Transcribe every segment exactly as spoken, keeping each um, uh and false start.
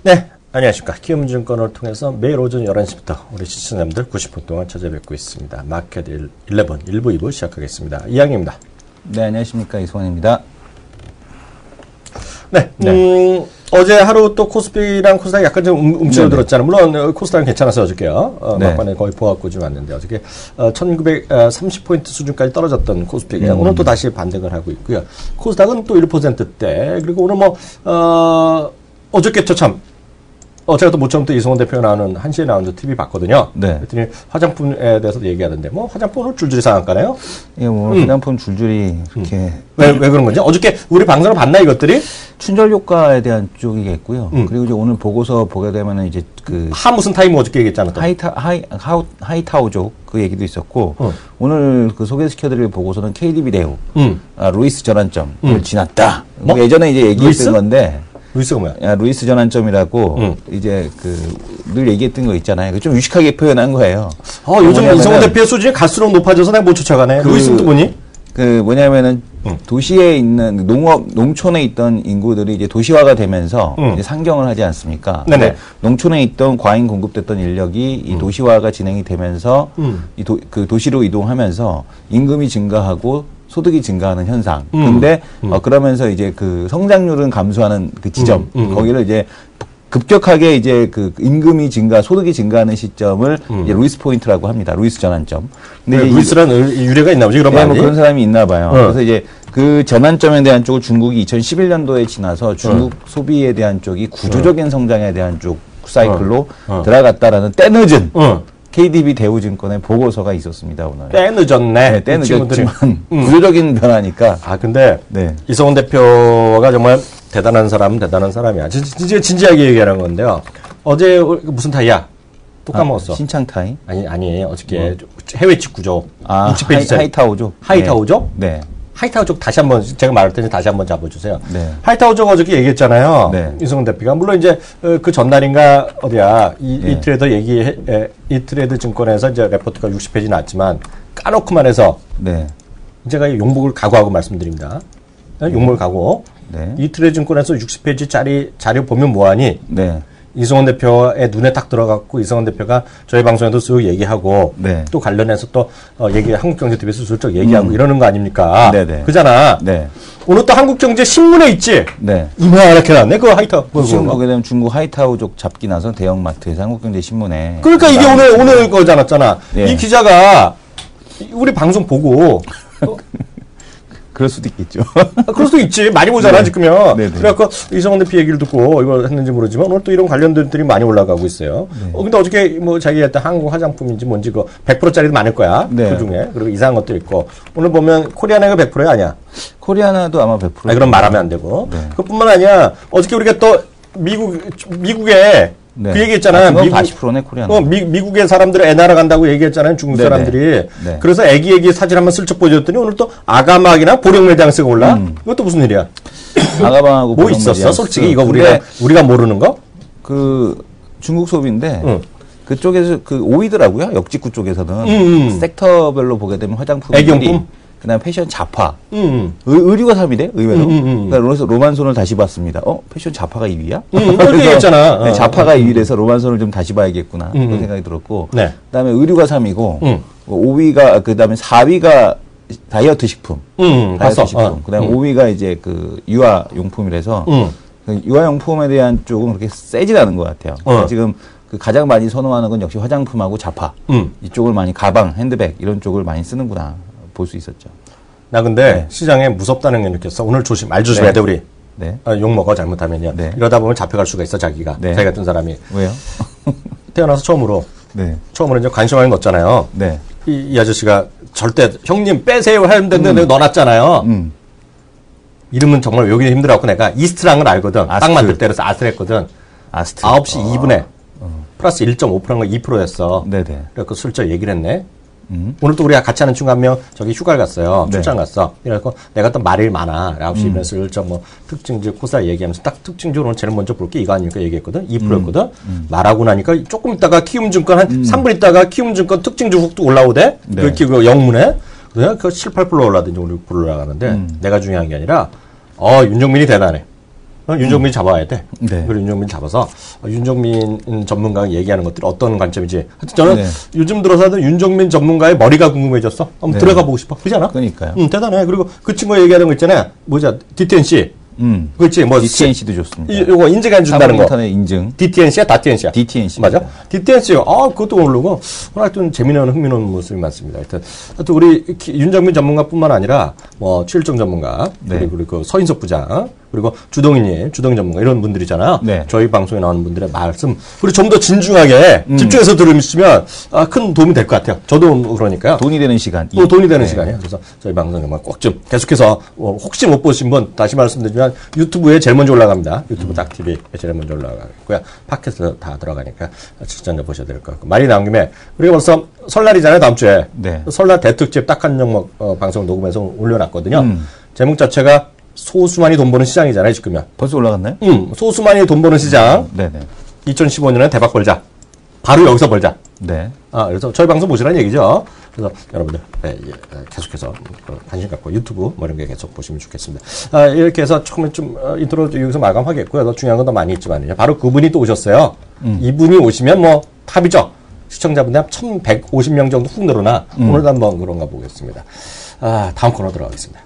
네, 안녕하십니까. 키움증권을 통해서 매일 오전 열한 시부터 우리 시청자분들 구십 분 동안 찾아뵙고 있습니다. 마켓 십일, 일 부, 이 부 시작하겠습니다. 이양입니다. 네, 안녕하십니까. 이승원입니다. 네, 네. 음, 어제 하루 또 코스피랑 코스닥이 약간 좀 음, 움츠러들었잖아요. 물론 코스닥은 괜찮았어요, 어저께요. 어, 네. 막판에 거의 보합고 좀 왔는데 어저께 어, 천구백삼십 포인트 수준까지 떨어졌던 코스피가 음. 오늘 또 다시 반등을 하고 있고요. 코스닥은 또 일 퍼센트대. 그리고 오늘 뭐 어, 어저께 저 참 어, 제가 또 모처럼 또 이승원 대표 나오는 한 시에 나오는 티비 봤거든요. 네. 그랬더니 화장품에 대해서도 얘기하던데, 뭐, 화장품은 줄줄이 상한가네요? 예, 뭐, 음. 화장품 줄줄이 이렇게. 음. 왜, 왜 그런 건지? 어저께 우리 방송을 봤나, 이것들이? 춘절 효과에 대한 쪽이겠고요. 음. 그리고 이제 오늘 보고서 보게 되면은 이제 그. 하 무슨 타임 어저께 얘기했잖아. 또. 하이타, 하이, 하우, 하이타오족 그 얘기도 있었고, 음. 오늘 그 소개시켜드릴 보고서는 케이디비 대우, 음. 아, 루이스 전환점을 음. 지났다. 뭐? 예전에 이제 얘기했던 루이스? 건데. 루이스가 뭐야? 야, 루이스 전환점이라고, 음. 이제, 그, 늘 얘기했던 거 있잖아요. 좀 유식하게 표현한 거예요. 어, 요즘 이성원 대표 수준이 갈수록 높아져서 내가 못 쫓아가네. 그, 루이스는 또 뭐니? 그, 뭐냐면은, 음. 도시에 있는, 농업, 농촌에 있던 인구들이 이제 도시화가 되면서, 음. 이제 상경을 하지 않습니까? 네네. 농촌에 있던 과잉 공급됐던 인력이 이 음. 도시화가 진행이 되면서, 음. 이 도, 그 도시로 이동하면서 임금이 증가하고, 소득이 증가하는 현상. 음. 근데, 음. 어, 그러면서 이제 그 성장률은 감소하는 그 지점, 음. 음. 거기를 이제 급격하게 이제 그 임금이 증가, 소득이 증가하는 시점을 음. 이제 루이스 포인트라고 합니다. 루이스 전환점. 근데 네, 루이스라는 유래가 있나 보지, 그런 네, 말이? 뭐 그런 사람이 있나 봐요. 어. 그래서 이제 그 전환점에 대한 쪽을 중국이 이천십일 년도에 지나서 중국 어. 소비에 대한 쪽이 구조적인 어. 성장에 대한 쪽 사이클로 어. 어. 들어갔다라는 때늦은 어. 케이디비 대우증권의 보고서가 있었습니다, 오늘. 때 늦었네. 네, 때 늦었지만 음. 구조적인 변화니까. 아, 근데 네. 이성원 대표가 정말 대단한 사람은 대단한 사람이야. 진짜 진지하게 얘기하는 건데요. 어제 무슨 타이야? 또 까먹었어. 아, 신창타이? 아니, 아니, 어저께 뭐. 해외 직구죠. 아, 육십 페이지짜리. 하이타오족. 하이타오족? 네. 네. 하이타오족 다시 한번 제가 말할 테니 다시 한번 잡아주세요. 네. 하이타오족 어저께 얘기했잖아요. 네. 이승훈 대표가 물론 이제 그 전날인가 어디야 이, 네. 이트레더 얘기 이트레드 증권에서 이제 레포트가 육십 페이지 났지만 까놓고만 해서 네. 제가 용목을 각오하고 말씀드립니다. 네. 용목을 각오. 네. 이트레드 증권에서 육십 페이지짜리 자료 보면 뭐하니? 네. 이승원 대표의 눈에 딱 들어갔고 이승원 대표가 저희 방송에도 쭉 얘기하고 네. 또 관련해서 또 어, 얘기 한국경제티비에서 슬쩍 얘기하고 음. 이러는 거 아닙니까? 네네. 그잖아. 네. 오늘 또 한국경제신문에 있지. 네. 이렇게 나왔네. 그거 하이타오. 지금 보게 되면 중국 하이타오족 잡기 나서 대형마트에서 한국경제신문에. 그러니까 이게 오늘 오늘 거잖았잖아. 네. 이 기자가 우리 방송 보고. 어, 그럴 수도 있겠죠. 아, 그럴 수도 있지. 많이 보잖아, 네. 지금요. 네네. 그래갖고 이성원 대표 얘기를 듣고 이걸 했는지 모르지만 오늘 또 이런 관련들이 많이 올라가고 있어요. 네. 어, 근데 어저께 뭐 자기가 했던 한국 화장품인지 뭔지 그 백 퍼센트짜리도 많을 거야. 네. 그 중에. 그리고 이상한 것도 있고. 오늘 보면 코리아나가 백 퍼센트야 아니야? 코리아나도 아마 백 퍼센트. 아, 그럼 말하면 안 되고. 네. 그뿐만 아니라 어저께 우리가 또 미국, 미국에 네. 그 얘기했잖아요. 아, 미국 사십 퍼센트네 코리아나. 어, 미, 미국의 사람들을 애 날아간다고 얘기했잖아요. 중국 네네. 사람들이. 네. 그래서 애기 애기 사진 한번 슬쩍 보여줬더니 오늘 또 아가막이나 보령매장스가 올라. 음. 이것도 무슨 일이야? 아가방하고 뭐 있었어? 솔직히 이거 우리가 우리가 모르는 거? 그 중국 소비인데. 응. 그쪽에서 그 오이더라고요. 역직구 쪽에서는 음, 음. 섹터별로 보게 되면 화장품, 애경품, 그다음 패션 잡화, 음. 의, 의류가 삼 위래 의외로. 음, 음, 음. 그러니까 그래서 로만손을 다시 봤습니다. 어 패션 잡화가 이 위야? 음, 그렇게 했잖아. 네, 잡화가 이 위라서 로만손을 좀 다시 봐야겠구나 음, 그런 생각이 들었고. 네. 그다음에 의류가 삼 위고 음. 오 위가 그다음에 사 위가 다이어트 식품, 음, 다이어트 봤어. 식품. 어. 그다음에 음. 오 위가 이제 그 유아 용품이라서 음. 그 유아 용품에 대한 쪽은 그렇게 세질 않은 것 같아요. 어. 그러니까 지금 그 가장 많이 선호하는 건 역시 화장품하고 잡화. 음. 이쪽을 많이 가방, 핸드백 이런 쪽을 많이 쓰는구나 볼 수 있었죠. 나 근데 네. 시장에 무섭다는 게 느꼈어. 오늘 조심, 말 조심해야 네. 돼 우리. 네. 아, 욕 먹어 잘못하면요. 네. 이러다 보면 잡혀갈 수가 있어 자기가. 네. 자기 같은 사람이. 왜요? 태어나서 처음으로. 네. 처음으로 이제 관심왕에 넣었잖아요. 네. 이, 이 아저씨가 절대 형님 빼세요 하는데 음. 내가 넣어놨잖아요. 음. 이름은 정말 외우기 힘들어갖고 내가 이스트랑을 알거든. 아스트. 딱 만들 때라서 아스트 했거든. 아스트. 아홉 시 어. 이 분에 어. 플러스 일 점 오 퍼센트가 이 퍼센트였어. 네네. 그래서 슬쩍 얘기를 했네. 음. 오늘 또 우리가 같이 하는 친구 한 명 저기 휴가를 갔어요. 출장 네. 갔어. 그래서 내가 또 말일 많아. 아홉 시 음. 이면서 일 점 뭐 특징주 코사 얘기하면서 딱 특징적으로 오늘 제일 먼저 볼게 이거 아니니까 얘기했거든. 이 퍼센트였거든. 음. 음. 말하고 나니까 조금 있다가 키움증권 한 음. 삼 분 있다가 키움증권 특징주 훅 또 올라오대. 네. 그, 그 영문에. 그냥 그 칠, 팔 퍼센트 올라가든지 우리 올라가는데 음. 내가 중요한 게 아니라 어 윤종민이 대단해. 어, 윤종민 잡아야 돼. 네. 그리고 윤종민 잡아서 어, 윤종민 전문가가 얘기하는 것들이 어떤 관점인지. 하여튼 저는 네. 요즘 들어서도 윤종민 전문가의 머리가 궁금해졌어. 한번 네. 들어가 보고 싶어. 그렇잖아? 그러니까요. 응, 대단해. 그리고 그 친구가 얘기하는 거 있잖아요. 뭐죠? 디티엔씨. 음. 그렇지. 뭐 디티엔씨도 좋습니다. 이, 요거 인증 안 준다는 거. 인터넷 인증. 디티엔씨야, 다티엔씨야. 디티엔씨. 맞아? 디티엔씨. 아, 그것도 모르고. 하여튼 재미나는 흥미로운 모습이 많습니다. 하여튼, 하여튼 우리 윤정민 전문가뿐만 아니라 뭐 최일정 전문가, 네. 그리고 그 서인석 부장, 그리고 주동희님, 주동희 전문가 이런 분들이잖아요. 네. 저희 방송에 나오는 분들의 말씀, 우리 좀 더 진중하게 음. 집중해서 들으시면 아, 큰 도움이 될 것 같아요. 저도 그러니까요. 돈이 되는 시간. 또 돈이 되는 네. 시간이에요. 그래서 저희 방송 정말 꼭 좀 계속해서 어, 혹시 못 보신 분 다시 말씀드리면 유튜브에 제일 먼저 올라갑니다. 유튜브 닥티비에 제일 먼저 올라가고요. 팟캐스트 다 들어가니까 직접 보셔야 될 것 같고. 말이 나온 김에 우리가 벌써 설날이잖아요. 다음 주에. 네. 설날 대특집 딱 한 종목 어, 방송을 녹음해서 올려놨거든요. 음. 제목 자체가 소수만이 돈 버는 시장이잖아요, 지금요. 벌써 올라갔나요? 응, 소수만이 돈 버는 시장. 음, 네네. 이천십오 년에 대박 벌자. 바로 여기서 벌자. 네. 아, 그래서 저희 방송 보시라는 얘기죠. 그래서 여러분들, 네, 예, 계속해서 관심 갖고 유튜브 뭐 이런 게 계속 보시면 좋겠습니다. 아, 이렇게 해서 조금 좀 어, 인트로 여기서 마감하겠고요. 더 중요한 건 더 많이 있지만요. 바로 그분이 또 오셨어요. 음. 이분이 오시면 뭐 탑이죠. 시청자분들 한 천백오십 명 정도 훅 늘어나. 음. 오늘도 한번 그런가 보겠습니다. 아, 다음 코너 들어가겠습니다.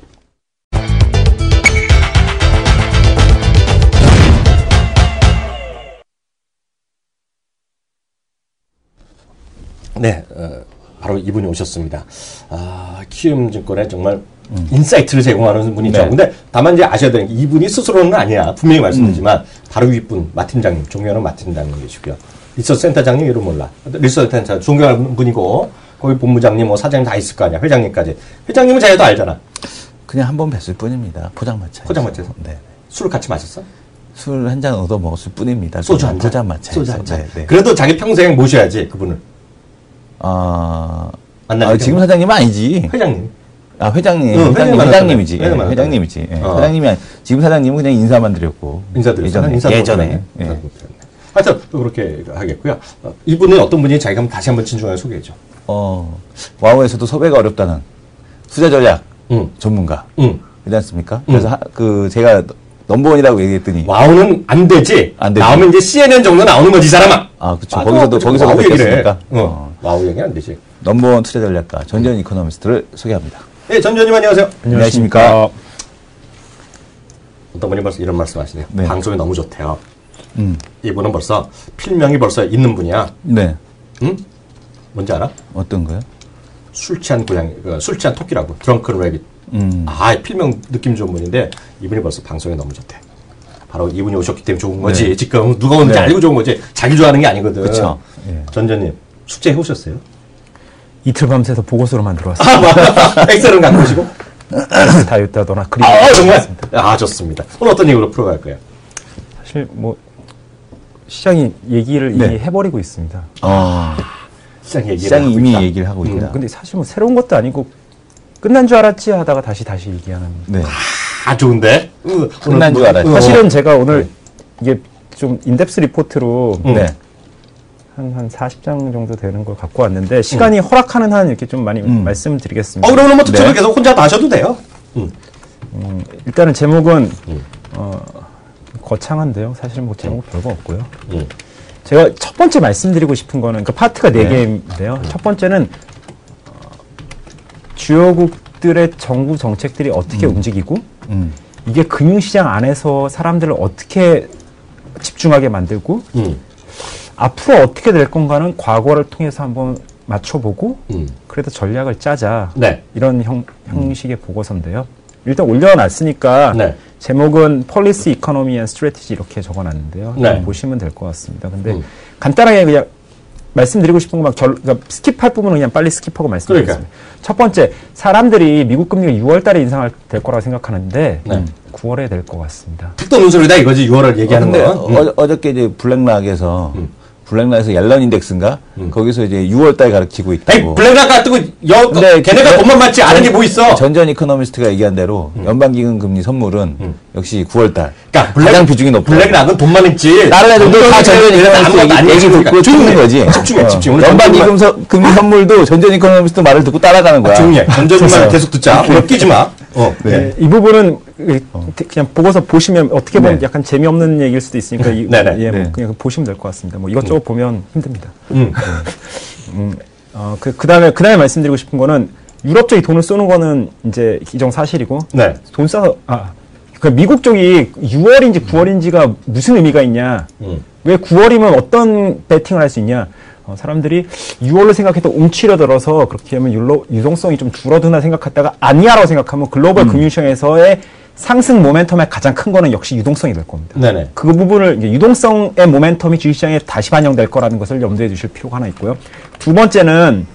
네, 어, 바로 이분이 오셨습니다. 아, 키움증권에 정말 음. 인사이트를 제공하는 분이죠. 네. 근데 다만 이제 아셔야 되는 게 이분이 스스로는 아니야. 분명히 말씀드리지만 음. 바로 윗분 마 팀장님, 존경하는 마 팀장님 계시고요. 리서치 센터장님 이름 몰라. 리서치 센터 존경하는 분이고 거기 본부장님, 뭐 사장님 다 있을 거 아니야. 회장님까지. 회장님은 자기도 알잖아. 그냥 한 번 뵀을 뿐입니다. 포장마차에서. 포장마차에서. 네. 술을 같이 마셨어? 술 한 잔 얻어 먹었을 뿐입니다. 소주 한 잔. 포장마차에서. 소주 한 잔. 네, 네. 그래도 자기 평생 모셔야지 그분을. 아, 아 지금 사장님은 아니지. 회장님. 아, 회장님. 응, 회장님, 회장님이지. 예, 회장님 회장님이지. 예, 어. 회장님이 아니, 지금 사장님은 그냥 인사만 드렸고. 인사드렸어요. 예전에. 인사 예전에. 예. 하여튼, 그렇게 하겠고요. 어, 이분은 어떤 분인지 자기가 한번 다시 한번 진중하게 소개해줘. 어, 와우에서도 섭외가 어렵다는 투자 전략 응. 전문가. 응. 그렇지 않습니까? 그래서 하, 그, 제가 넘버원이라고 얘기했더니. 와우는 안 되지. 안 되지. 나오면 이제 씨엔엔 정도 나오는 거지, 이 사람아. 아, 그쵸. 아, 거기서도, 거기서도 와우 뵙겠습니까? 어. 어. 와우 얘기 안 되지. 넘버원 투자 전략가 전재현 이코노미스트를 소개합니다. 네, 전재현님 안녕하세요. 안녕하십니까. 어떤 분이 벌써 이런 말씀 하시네요. 네. 방송이 너무 좋대요. 음. 이분은 벌써 필명이 벌써 있는 분이야. 네. 응? 뭔지 알아? 어떤 거요? 술 취한 고양이, 그, 술 취한 토끼라고. 드렁큰 레빗. 음. 아, 필명 느낌 좋은 분인데 이분이 벌써 방송이 너무 좋대. 바로 이분이 오셨기 때문에 좋은 거지. 네. 지금 누가 오는지 네. 알고 좋은 거지. 자기 좋아하는 게 아니거든. 그렇죠. 예. 전재님 숙제 해오셨어요? 이틀 밤새서 보고서로만 들어왔어요. 아, 엑셀은 갖고 오시고? 다이어트하거나 그림. 아, 정말? 아, 좋습니다. 오늘 어떤 얘기로 풀어갈 거예요? 사실 뭐 시장이 얘기를 네. 이미 해버리고 있습니다. 아, 시장 얘기를 시장이 하고 이미 있다. 얘기를 하고 있다. 음, 근데 사실 뭐 새로운 것도 아니고 끝난 줄 알았지 하다가 다시 다시 얘기하는. 네. 아, 좋은데? 으, 끝난 줄 알았지. 사실은 제가 오늘 이게 좀 인덱스 리포트로 음. 네. 한, 한 사십 장 정도 되는 걸 갖고 왔는데 시간이 음. 허락하는 한 이렇게 좀 많이 음. 말씀드리겠습니다. 어, 그러면 뭐 특집을 네. 계속 혼자 다 하셔도 돼요. 음. 음, 일단은 제목은 음. 어, 거창한데요. 사실 뭐 제목 별거 없고요. 음. 제가 첫 번째 말씀드리고 싶은 거는 그 파트가 네, 네. 개인데요. 첫 번째는 어, 주요국들의 정부 정책들이 어떻게 음. 움직이고 음. 이게 금융시장 안에서 사람들을 어떻게 집중하게 만들고 음. 앞으로 어떻게 될 건가는 과거를 통해서 한번 맞춰보고 음. 그래도 전략을 짜자. 네. 이런 형, 형식의 보고서인데요. 일단 올려놨으니까 네. 제목은 Policy, Economy and Strategy 이렇게 적어놨는데요. 네. 보시면 될 것 같습니다. 근데 음. 간단하게 그냥 말씀드리고 싶은 거 막 그러니까 스킵할 부분은 그냥 빨리 스킵하고 말씀드리겠습니다. 그러니까. 첫 번째, 사람들이 미국 금리가 유월 달에 인상할 될 거라고 생각하는데 네. 음, 구월에 될 것 같습니다. 택도 논술이다 이거지 유월을 얘기하는 근데 거. 음. 어, 어저께 이제 블랙락에서 음. 블랙락에서 옐런 인덱스인가 음. 거기서 이제 유월 달 가르치고 있고. 아니 블랙락 같은 여 근데 걔네가 전- 돈만 받지 않은 게 뭐 있어? 전전 이코노미스트가 얘기한 대로 연방기금 금리 선물은 음. 역시 구월 달 그러니까 가장 비중이 높다. 블랙락은 돈만 있지. 다른 애들도 다 전전 이코노미스트 아무것도 안 얘기, 얘기 얘기해. 듣고 찍는 거지. 집중해, 어. 집중. 오늘 연방기금 서- 금리 선물도 전전 이코노미스트 말을 듣고 따라가는 거야. 조용히 해. 전전만 계속 듣자. 오늘 끼지 마. 어. 네, 이 부분은 그냥 보고서 보시면 어떻게 보면 네. 약간 재미없는 얘기일 수도 있으니까 이, 네네. 예, 뭐 네. 그냥 보시면 될 것 같습니다. 뭐 이것저것 음. 보면 힘듭니다. 음. 음, 어, 그, 그 다음에, 그 다음에 말씀드리고 싶은 거는 유럽 쪽이 돈을 쏘는 거는 이제 기정 사실이고. 네. 돈 싸서, 아, 그 미국 쪽이 유월인지 구월인지가 무슨 의미가 있냐. 음. 왜 구월이면 어떤 배팅을 할 수 있냐. 어, 사람들이 유월로 생각해도 움츠려들어서 그렇게 하면 율로, 유동성이 좀 줄어드나 생각했다가 아니야라고 생각하면 글로벌 음. 금융시장에서의 상승 모멘텀의 가장 큰 거는 역시 유동성이 될 겁니다. 네네. 그 부분을 이제 유동성의 모멘텀이 주식시장에 다시 반영될 거라는 것을 염두에 두실 필요가 하나 있고요. 두 번째는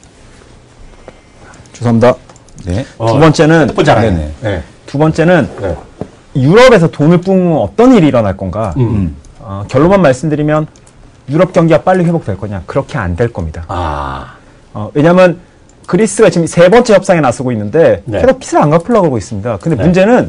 죄송합니다. 네. 두 어, 번째는 네네. 네. 두 번째는 네. 유럽에서 돈을 뿜으면 어떤 일이 일어날 건가? 음. 어, 결론만 말씀드리면 유럽 경기가 빨리 회복될 거냐? 그렇게 안 될 겁니다. 아. 어, 왜냐하면 그리스가 지금 세 번째 협상에 나서고 있는데 네. 계속 빚을 안 갚으려고 하고 있습니다. 근데 네. 문제는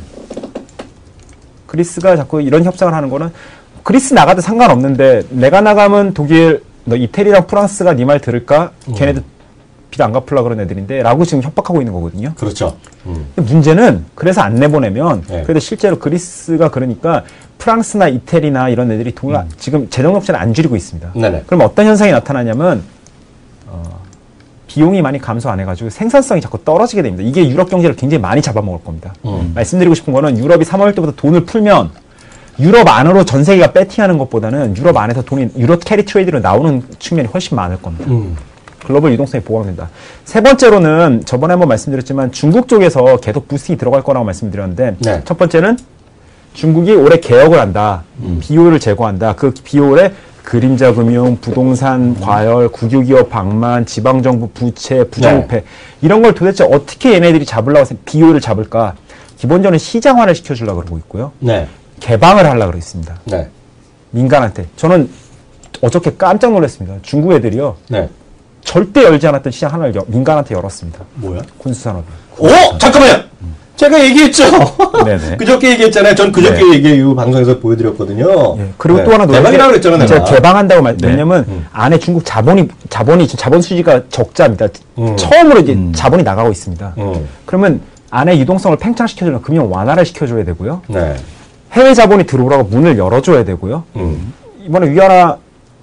그리스가 자꾸 이런 협상을 하는 거는 그리스 나가도 상관없는데 내가 나가면 독일, 너 이태리랑 프랑스가 네 말 들을까? 음. 걔네들 빚 안 갚으려고 그런 애들인데 라고 지금 협박하고 있는 거거든요. 그렇죠. 음. 문제는 그래서 안 내보내면 네. 그래도 실제로 그리스가 그러니까 프랑스나 이태리나 이런 애들이 돈을 음. 지금 재정 적자는 안 줄이고 있습니다. 네네. 그럼 어떤 현상이 나타나냐면 어, 비용이 많이 감소 안 해가지고 생산성이 자꾸 떨어지게 됩니다. 이게 유럽 경제를 굉장히 많이 잡아먹을 겁니다. 음. 말씀드리고 싶은 거는 유럽이 삼월 때부터 돈을 풀면 유럽 안으로 전 세계가 배팅하는 것보다는 유럽 안에서 돈이 유럽 캐리 트레이드로 나오는 측면이 훨씬 많을 겁니다. 음. 글로벌 유동성이 보강된다. 세 번째로는 저번에 한번 말씀드렸지만 중국 쪽에서 계속 부스팅이 들어갈 거라고 말씀드렸는데 네. 첫 번째는 중국이 올해 개혁을 한다. 음. 비효율을 제고한다. 그 비효율에 그림자 금융, 부동산, 과열, 국유기업 방만, 지방정부 부채, 부정부패 네. 이런 걸 도대체 어떻게 얘네들이 잡으려고 비효율을 잡을까? 기본적으로 시장화를 시켜주려고 그러고 있고요. 네. 개방을 하려고 그러고 있습니다. 네. 민간한테. 저는 어저께 깜짝 놀랐습니다. 중국 애들이요. 네. 절대 열지 않았던 시장 하나를 여, 민간한테 열었습니다. 뭐야? 군수산업이. 오! 잠깐만요! 음. 제가 얘기했죠? 네네. 그저께 얘기했잖아요. 전 그저께 네. 얘기 이 방송에서 보여드렸거든요. 네. 그리고 네. 또 하나 대박이라고 그랬잖아요. 내가. 제가 개방한다고 말, 네. 왜냐면 음. 안에 중국 자본이, 자본이, 자본 수지가 적자입니다. 음. 처음으로 이제 음. 자본이 나가고 있습니다. 음. 그러면 안에 유동성을 팽창시켜주려면 금융 완화를 시켜줘야 되고요. 네. 해외 자본이 들어오라고 문을 열어줘야 되고요. 음. 이번에 위안화,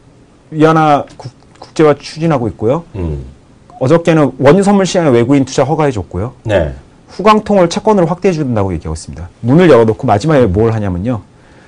위안화 국, 국제화 추진하고 있고요. 음. 어저께는 원유 선물 시장에 외국인 투자 허가해줬고요. 네. 후광통을 채권으로 확대해준다고 얘기하고 있습니다. 문을 열어놓고 마지막에 뭘 하냐면요.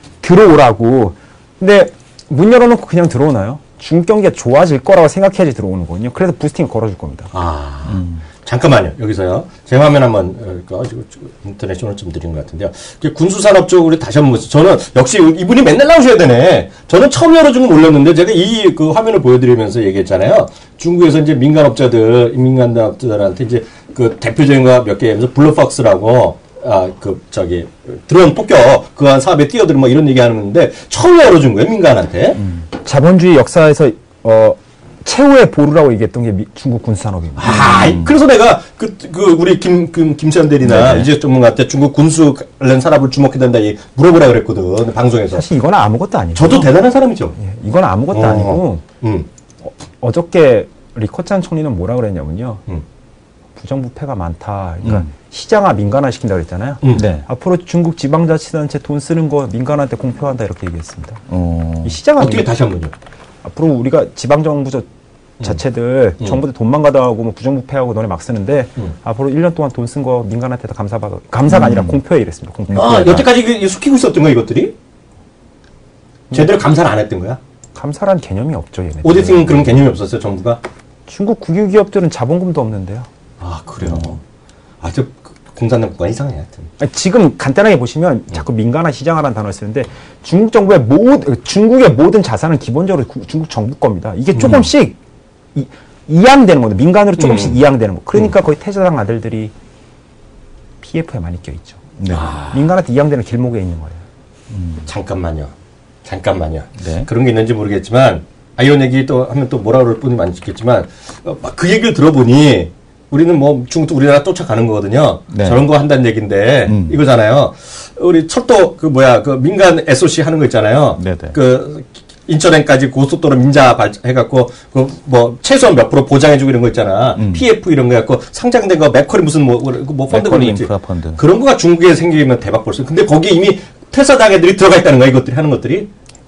들어오라고. 근데 문 열어놓고 그냥 들어오나요? 중국 경기가 좋아질 거라고 생각해야지 들어오는 거거든요. 그래서 부스팅을 걸어줄 겁니다. 아, 음. 잠깐만요. 여기서요. 제 화면 한번 어, 인터넷 쇼를 좀 드린 것 같은데요. 군수산업 쪽으로 다시 한번 보세요. 저는 역시 이분이 맨날 나오셔야 되네. 저는 처음 열어준 건 몰랐는데 제가 이 그 화면을 보여드리면서 얘기했잖아요. 중국에서 이제 민간업자들, 민간업자들한테 이제 그 대표적인 거 몇 개 하면서 블루박스라고 아, 그 저기 드론 폭격 그 사업에 뛰어들은 뭐 이런 얘기하는데 처음 열어준 거예요 민간한테. 음. 자본주의 역사에서 어. 최후의 보루라고 얘기했던 게 미, 중국 군수산업입니다. 아, 음. 그래서 내가 그, 그 우리 김, 그, 김수현 대리나 이제 전문가한테 중국 군수 관련 산업을 주목해야 된다 물어보라 그랬거든 방송에서. 사실 이건 아무것도 아니고. 저도 대단한 사람이죠. 예, 이건 아무것도 어, 아니고. 음. 어, 어저께 리커찬 총리는 뭐라 그랬냐면요. 음. 부정부패가 많다. 그러니까 음. 시장화 민간화 시킨다 그랬잖아요. 음. 네. 앞으로 중국 지방자치단체 돈 쓰는 거 민간한테 공표한다 이렇게 얘기했습니다. 어. 이 시장화 어떻게 민... 다시 한번요. 앞으로 우리가 지방정부 자체들 음. 정부들 돈만 가다하고 뭐 부정부패하고 너네 막 쓰는데 음. 앞으로 일 년 동안 돈 쓴 거 민간한테 다 감사받아 감사가 음. 아니라 공표해 이랬습니다. 공표해. 아, 여태까지 숙이고 있었던 거야 이것들이? 제대로 감사를 안 했던 거야? 감사란 개념이 없죠 얘네. 오디팅은 그런 개념이 없었어요 정부가? 중국 국유기업들은 자본금도 없는데요. 아 그래요? 음. 아 저 공산당 국가 이상해 하여튼. 아니, 지금 간단하게 보시면 음. 자꾸 민간화 시장화라는 단어를 쓰는데 중국 정부의 모든 중국의 모든 자산은 기본적으로 구, 중국 정부 겁니다. 이게 조금씩 음. 이, 이양되는 겁니다. 민간으로 조금씩 음. 이양되는 거. 그러니까 음. 거의 태자당 아들들이 피에프에 많이 껴있죠. 네. 아. 민간한테 이양되는 길목에 있는 거예요. 음. 잠깐만요. 잠깐만요. 네. 그런 게 있는지 모르겠지만 아, 이런 얘기 또 하면 또 뭐라 그럴 분이 많겠지만 어, 그 얘기를 들어보니 우리는 뭐 중국도 우리나라 쫓아가는 거거든요. 네. 저런 거 한다는 얘기인데 음. 이거잖아요. 우리 철도 그 뭐야 그 민간 에스오씨 하는 거 있잖아요. 네네. 그 인천행까지 고속도로 민자 해갖고 그 뭐 최소한 몇 프로 보장해주고 이런 거 있잖아. 음. 피에프 이런 거 해갖고 상장된 거 맥쿼리 무슨 뭐, 뭐 펀드 맥쿼리 인프라 펀드 그런 거가 중국에 생기면 대박 볼 수. 근데 거기 이미 퇴사 당애들이 들어가 있다는 거야. 이것들이 하는 것들이.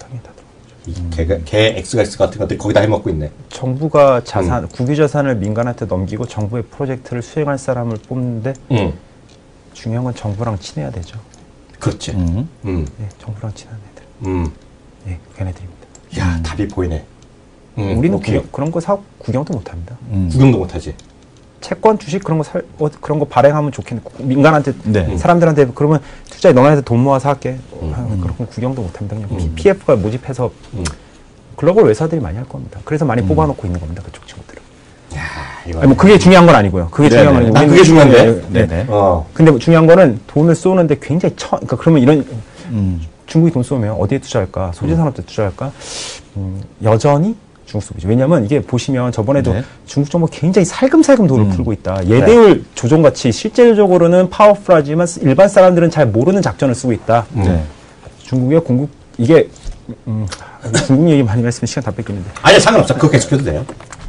음. 개, 개 엑스엑스 같은 것들이 거기다 해먹고 있네. 정부가 자산, 음. 국유자산을 민간한테 넘기고 정부의 프로젝트를 수행할 사람을 뽑는데 음. 중요한 건 정부랑 친해야 되죠. 그렇지. 음. 음. 네, 정부랑 친한 애들. 음. 네, 걔네들입니다. 야, 음. 답이 보이네. 음. 우리는 구경, 그런 거 사, 구경도 못합니다. 음. 구경도 못하지. 채권, 주식 그런 거 살, 어, 그런 거 발행하면 좋겠네. 민간한테, 네. 사람들한테 그러면 투자에 너네한테 돈 모아서 할게. 음. 아, 그런 거 구경도 못합니다. 그냥 음. 피에프가 모집해서 음. 글로벌 회사들이 많이 할 겁니다. 그래서 많이 음. 뽑아놓고 있는 겁니다. 그쪽 친구들은. 야, 아니, 뭐 그게 중요한 건 아니고요. 그게 네네. 중요한 건 아니고. 아, 그게 중요한데? 네. 네. 어. 근데 뭐 중요한 거는 돈을 쏘는데 굉장히 처, 그러니까 그러면 이런, 음. 중국이 돈 쏘면 어디에 투자할까? 소재산업에 투자할까? 음, 여전히 중국 소비죠. 왜냐하면 이게 보시면 저번에도 네. 중국 정부 굉장히 살금살금 돈을 음. 풀고 있다. 예대율 네. 조정같이 실질적으로는 파워풀하지만 일반 사람들은 잘 모르는 작전을 쓰고 있다. 네. 중국의 공급 이게 음, 중국 얘기 많이 했으면 시간 다 뺏겼는데. 아니 상관없어. 그거 계속해도 돼요.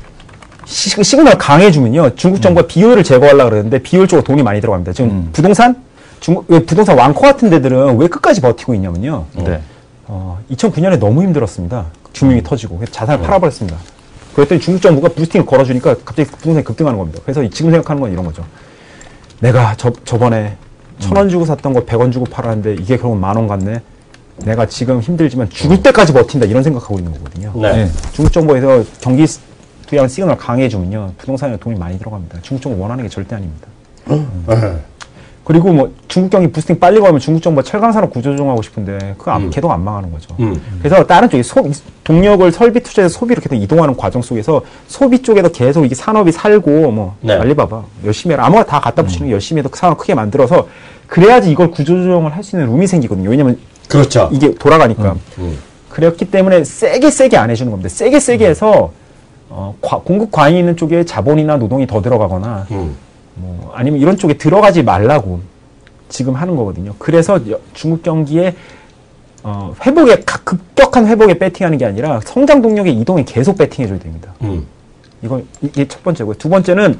시, 시그널 강해주면요. 중국 정부가 음. 비효율을 제거하려고 그러는데 비효율 쪽으로 돈이 많이 들어갑니다. 지금 음. 부동산 중국 부동산 왕코 같은 데들은 왜 끝까지 버티고 있냐면요. 네. 어, 이천구 년에 너무 힘들었습니다. 금융이 음. 터지고 그래서 자산을 네. 팔아버렸습니다. 그랬더니 중국 정부가 부스팅을 걸어주니까 갑자기 부동산이 급등하는 겁니다. 그래서 지금 생각하는 건 이런 거죠. 내가 저, 저번에 음. 천 원 주고 샀던 거 백 원 주고 팔았는데 이게 결국 만 원 같네. 내가 지금 힘들지만 죽을 때까지 버틴다 이런 생각하고 있는 거거든요. 네. 네. 중국 정부에서 경기 부양 시그널 강해주면요. 부동산에 돈이 많이 들어갑니다. 중국 정부 원하는 게 절대 아닙니다. 음. 음. 그리고 뭐 중국 경기 부스팅 빨리 가면 중국 정부가 철강산업 구조조정하고 싶은데 그거 음. 계속 안 망하는 거죠. 음. 그래서 다른 쪽에 소, 동력을 설비 투자해서 소비로 계속 이동하는 과정 속에서 소비 쪽에서 계속 이게 산업이 살고 뭐 네. 알리바바 열심히 해라. 아무거나 다 갖다 붙이는 게 음. 열심히 해서 산업 크게 만들어서 그래야지 이걸 구조조정을 할 수 있는 룸이 생기거든요. 왜냐면 그렇죠. 이게 돌아가니까. 음. 음. 그랬기 때문에 세게 세게 안 해주는 겁니다. 세게 세게 해서 어, 과, 공급 과잉 있는 쪽에 자본이나 노동이 더 들어가거나 음. 뭐 아니면 이런 쪽에 들어가지 말라고 지금 하는 거거든요. 그래서 중국 경기에 어, 회복에 급격한 회복에 배팅하는 게 아니라 성장 동력의 이동에 계속 배팅해줘야 됩니다. 음. 이거 이게 첫 번째고요. 두 번째는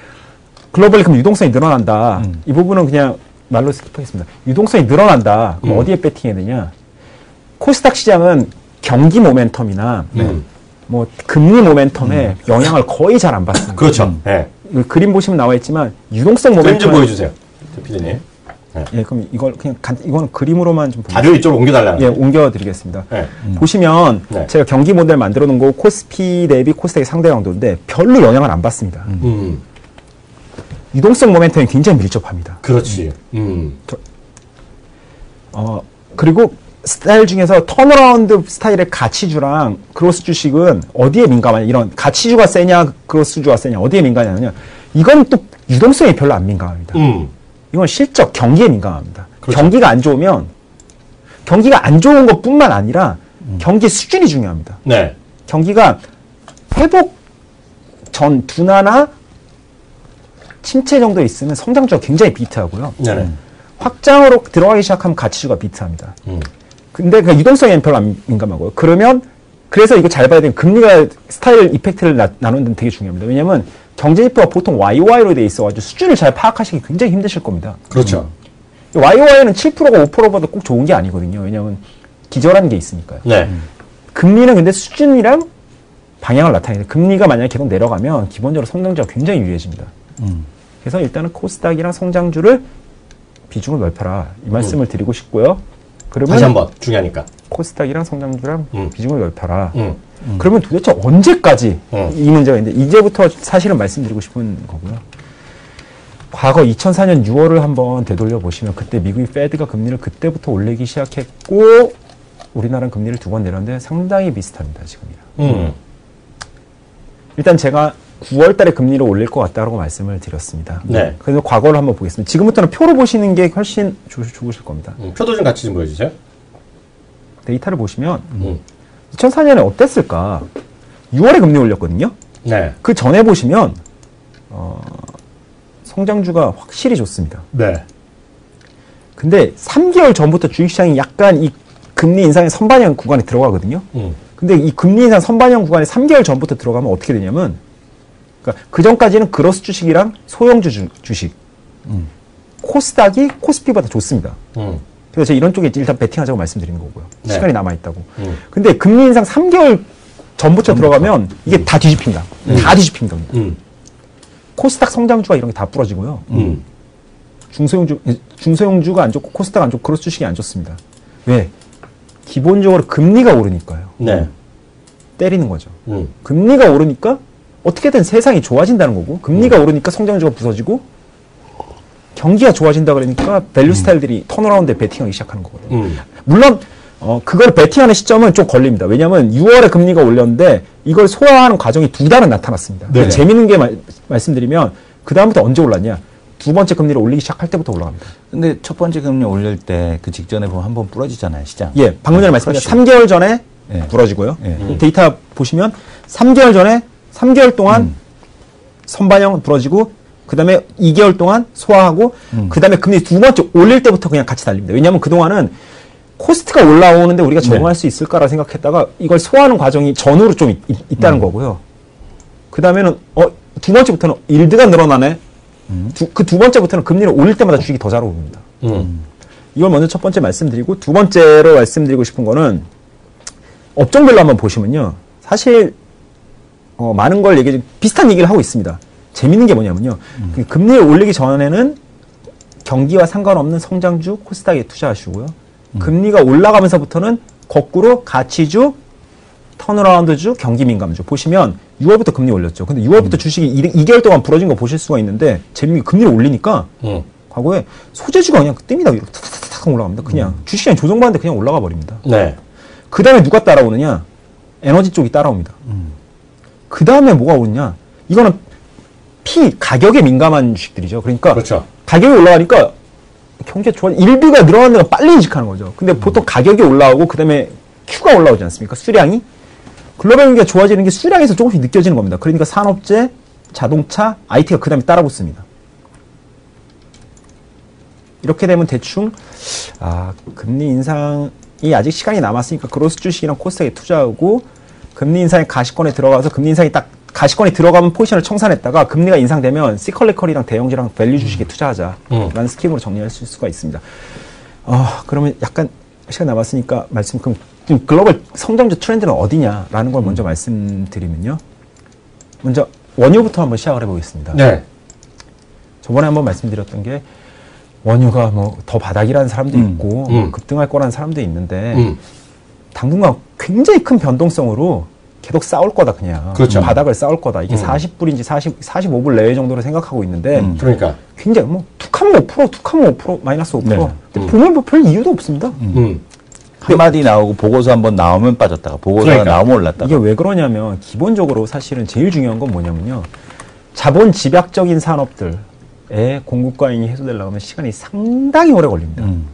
글로벌리 그럼 유동성이 늘어난다. 음. 이 부분은 그냥 말로 스킵하겠습니다. 유동성이 늘어난다. 그럼 음. 어디에 배팅해야 되냐? 코스닥 시장은 경기 모멘텀이나 음. 뭐 금리 모멘텀에 음. 영향을 거의 잘 안 받습니다. 그렇죠. 음. 네. 그림 보시면 나와 있지만 유동성 모멘텀 그림 좀 보여주세요, 피디님. 네. 예, 그럼 이걸 그냥 간, 이거는 그림으로만 좀 자료 이쪽으로 옮겨달라는. 예, 옮겨드리겠습니다. 네. 음. 보시면 네. 제가 경기 모델 만들어 놓은 거 코스피 대비 코스닥의 상대 강도인데 별로 영향을 안 받습니다. 음. 음. 유동성 모멘텀이 굉장히 밀접합니다. 그렇지. 음. 저, 어 그리고 스타일 중에서 턴어라운드 스타일의 가치주랑 크로스 주식은 어디에 민감하냐? 이런 가치주가 세냐, 크로스주가 세냐, 어디에 민감하냐? 이건 또 유동성에 별로 안 민감합니다. 음. 이건 실적, 경기에 민감합니다. 그렇죠. 경기가 안 좋으면 경기가 안 좋은 것뿐만 아니라 음. 경기 수준이 중요합니다. 네. 경기가 회복 전 둔화나 침체 정도에 있으면 성장주가 굉장히 비트하고요. 네. 확장으로 들어가기 시작하면 가치주가 비트합니다. 음. 근데 그 유동성에는 별로 안 민감하고요. 그러면 그래서 이거 잘 봐야 되는 금리가 스타일 이펙트를 나, 나누는 데는 되게 중요합니다. 왜냐하면 경제지표가 보통 와이오와이로 돼 있어가지고 수준을 잘 파악하시기 굉장히 힘드실 겁니다. 그렇죠. 음. 와이오와이는 칠 퍼센트가 오 퍼센트보다 꼭 좋은 게 아니거든요. 왜냐하면 기저라는 게 있으니까요. 네. 음. 금리는 근데 수준이랑 방향을 나타내는데 금리가 만약에 계속 내려가면 기본적으로 성장주가 굉장히 유리해집니다. 음. 그래서 일단은 코스닥이랑 성장주를 비중을 넓혀라 이 말씀을 음. 드리고 싶고요. 그러면 다시 한번 중요하니까 코스닥이랑 성장주랑 음. 비중을 넓혀라. 음. 음. 그러면 도대체 언제까지 음. 이 문제가 있는데 이제부터 사실은 말씀드리고 싶은 거고요. 과거 이천사 년 유월을 한번 되돌려 보시면 그때 미국이 페드가 금리를 그때부터 올리기 시작했고 우리나라는 금리를 두 번 내렸는데 상당히 비슷합니다 지금이랑. 음. 일단 제가 구월 달에 금리를 올릴 것 같다라고 말씀을 드렸습니다. 네. 그래서 과거를 한번 보겠습니다. 지금부터는 표로 보시는 게 훨씬 좋, 좋으실 겁니다. 음, 표도 좀 같이 좀 보여주세요. 데이터를 보시면 음. 이천사 년에 어땠을까? 유월에 금리 올렸거든요. 네. 그 전에 보시면 어, 성장주가 확실히 좋습니다. 네. 근데 삼 개월 전부터 주식시장이 약간 이 금리 인상의 선반영 구간에 들어가거든요. 음. 근데 이 금리 인상 선반영 구간에 삼 개월 전부터 들어가면 어떻게 되냐면, 그러니까 그 전까지는 그로스 주식이랑 소형주 주, 주식, 음. 코스닥이 코스피보다 좋습니다. 음. 그래서 제가 이런 쪽에 일단 베팅하자고 말씀드리는 거고요. 네. 시간이 남아있다고. 음. 근데 금리 인상 삼 개월 전부터 들어가면 이게 음. 다 뒤집힌다. 음. 다 뒤집힌다. 음. 코스닥 성장주가 이런 게 다 부러지고요. 음. 중소형주, 중소형주가 안 좋고 코스닥 안 좋고 크로스 주식이 안 좋습니다. 왜? 기본적으로 금리가 오르니까요. 네. 때리는 거죠. 음. 금리가 오르니까 어떻게든 세상이 좋아진다는 거고, 금리가 음. 오르니까 성장주가 부서지고, 경기가 좋아진다 그러니까 밸류 음. 스타일들이 턴어라운드에 베팅하기 시작하는 거거든요. 음. 물론 어, 그걸 베팅하는 시점은 좀 걸립니다. 왜냐하면 유월에 금리가 올렸는데 이걸 소화하는 과정이 두 달은 나타났습니다. 네. 재밌는 게 마, 말씀드리면 그 다음부터 언제 올랐냐? 두 번째 금리를 올리기 시작할 때부터 올라갑니다. 근데 첫 번째 금리 올릴 때 그 직전에 보면 한번 부러지잖아요, 시장. 예, 방금 전에 네, 말씀드린 삼 개월 전에 네. 부러지고요. 네. 음. 데이터 보시면 삼 개월 전에 삼 개월 동안 음. 선반영 부러지고 그 다음에 이 개월 동안 소화하고 음. 그 다음에 금리 두 번째 올릴 때부터 그냥 같이 달립니다. 왜냐하면 그동안은 코스트가 올라오는데 우리가 적응할 네. 수 있을까라 생각했다가 이걸 소화하는 과정이 전후로 좀 있, 있다는 음. 거고요. 그 다음에는 어, 두 번째부터는 일드가 늘어나네. 음. 그 두 번째부터는 금리를 올릴 때마다 주식이 더 잘 오릅니다. 음. 이걸 먼저 첫 번째 말씀드리고 두 번째로 말씀드리고 싶은 거는 업종별로 한번 보시면요. 사실 어, 많은 걸 얘기 비슷한 얘기를 하고 있습니다. 재밌는 게 뭐냐면요. 음. 금리를 올리기 전에는 경기와 상관없는 성장주, 코스닥에 투자하시고요. 음. 금리가 올라가면서부터는 거꾸로 가치주, 턴어라운드주, 경기민감주. 보시면 유월부터 금리 올렸죠. 근데 유월부터 음. 주식이 이 개월 동안 부러진 거 보실 수가 있는데 재밌는 게 금리를 올리니까 음. 과거에 소재주가 그냥 뜹니다. 이렇게 탁탁탁 올라갑니다. 그냥 음. 주식시장이 조정받는데 그냥 올라가 버립니다. 네. 그 다음에 누가 따라오느냐? 에너지 쪽이 따라옵니다. 음. 그 다음에 뭐가 오느냐? 이거는 P, 가격에 민감한 주식들이죠. 그러니까 그렇죠. 가격이 올라가니까 경기가 좋아, 일비가 늘어나는 데가 빨리 인식하는 거죠. 근데 음. 보통 가격이 올라오고 그 다음에 Q가 올라오지 않습니까? 수량이. 글로벌 경기가 좋아지는 게 수량에서 조금씩 느껴지는 겁니다. 그러니까 산업재, 자동차, 아이티가 그 다음에 따라 붙습니다. 이렇게 되면 대충 아 금리 인상이 아직 시간이 남았으니까 그로스 주식이랑 코스닥에 투자하고 금리 인상의 가시권에 들어가서 금리 인상이 딱 가시권에 들어가면 포지션을 청산했다가 금리가 인상되면 시컬리컬이랑 대형주랑 밸류 주식에 투자하자 음. 라는 스킵으로 정리할 수가 있습니다. 어, 그러면 약간 시간 남았으니까 말씀 그럼 글로벌 성장주 트렌드는 어디냐라는 걸 먼저 음. 말씀드리면요. 먼저 원유부터 한번 시작을 해보겠습니다. 네. 저번에 한번 말씀드렸던 게 원유가 뭐 더 바닥이라는 사람도 음. 있고 음. 급등할 거라는 사람도 있는데 음. 당분간 굉장히 큰 변동성으로 계속 싸울 거다 그냥. 그렇죠. 바닥을 싸울 거다. 이게 음. 사십 불인지 사십, 사십오 불 내외 정도로 생각하고 있는데 음. 그러니까 굉장히 뭐 툭하면 오 퍼센트, 툭하면 오 퍼센트, 마이너스 오 퍼센트. 네. 근데 음. 보면 뭐 별 이유도 없습니다. 음. 음. 한마디 나오고 보고서 한번 나오면 빠졌다가 보고서가 그러니까. 나오면 올랐다가. 이게 왜 그러냐면 기본적으로 사실은 제일 중요한 건 뭐냐면요. 자본 집약적인 산업들의 공급 과잉이 해소되려면 하면 시간이 상당히 오래 걸립니다. 음.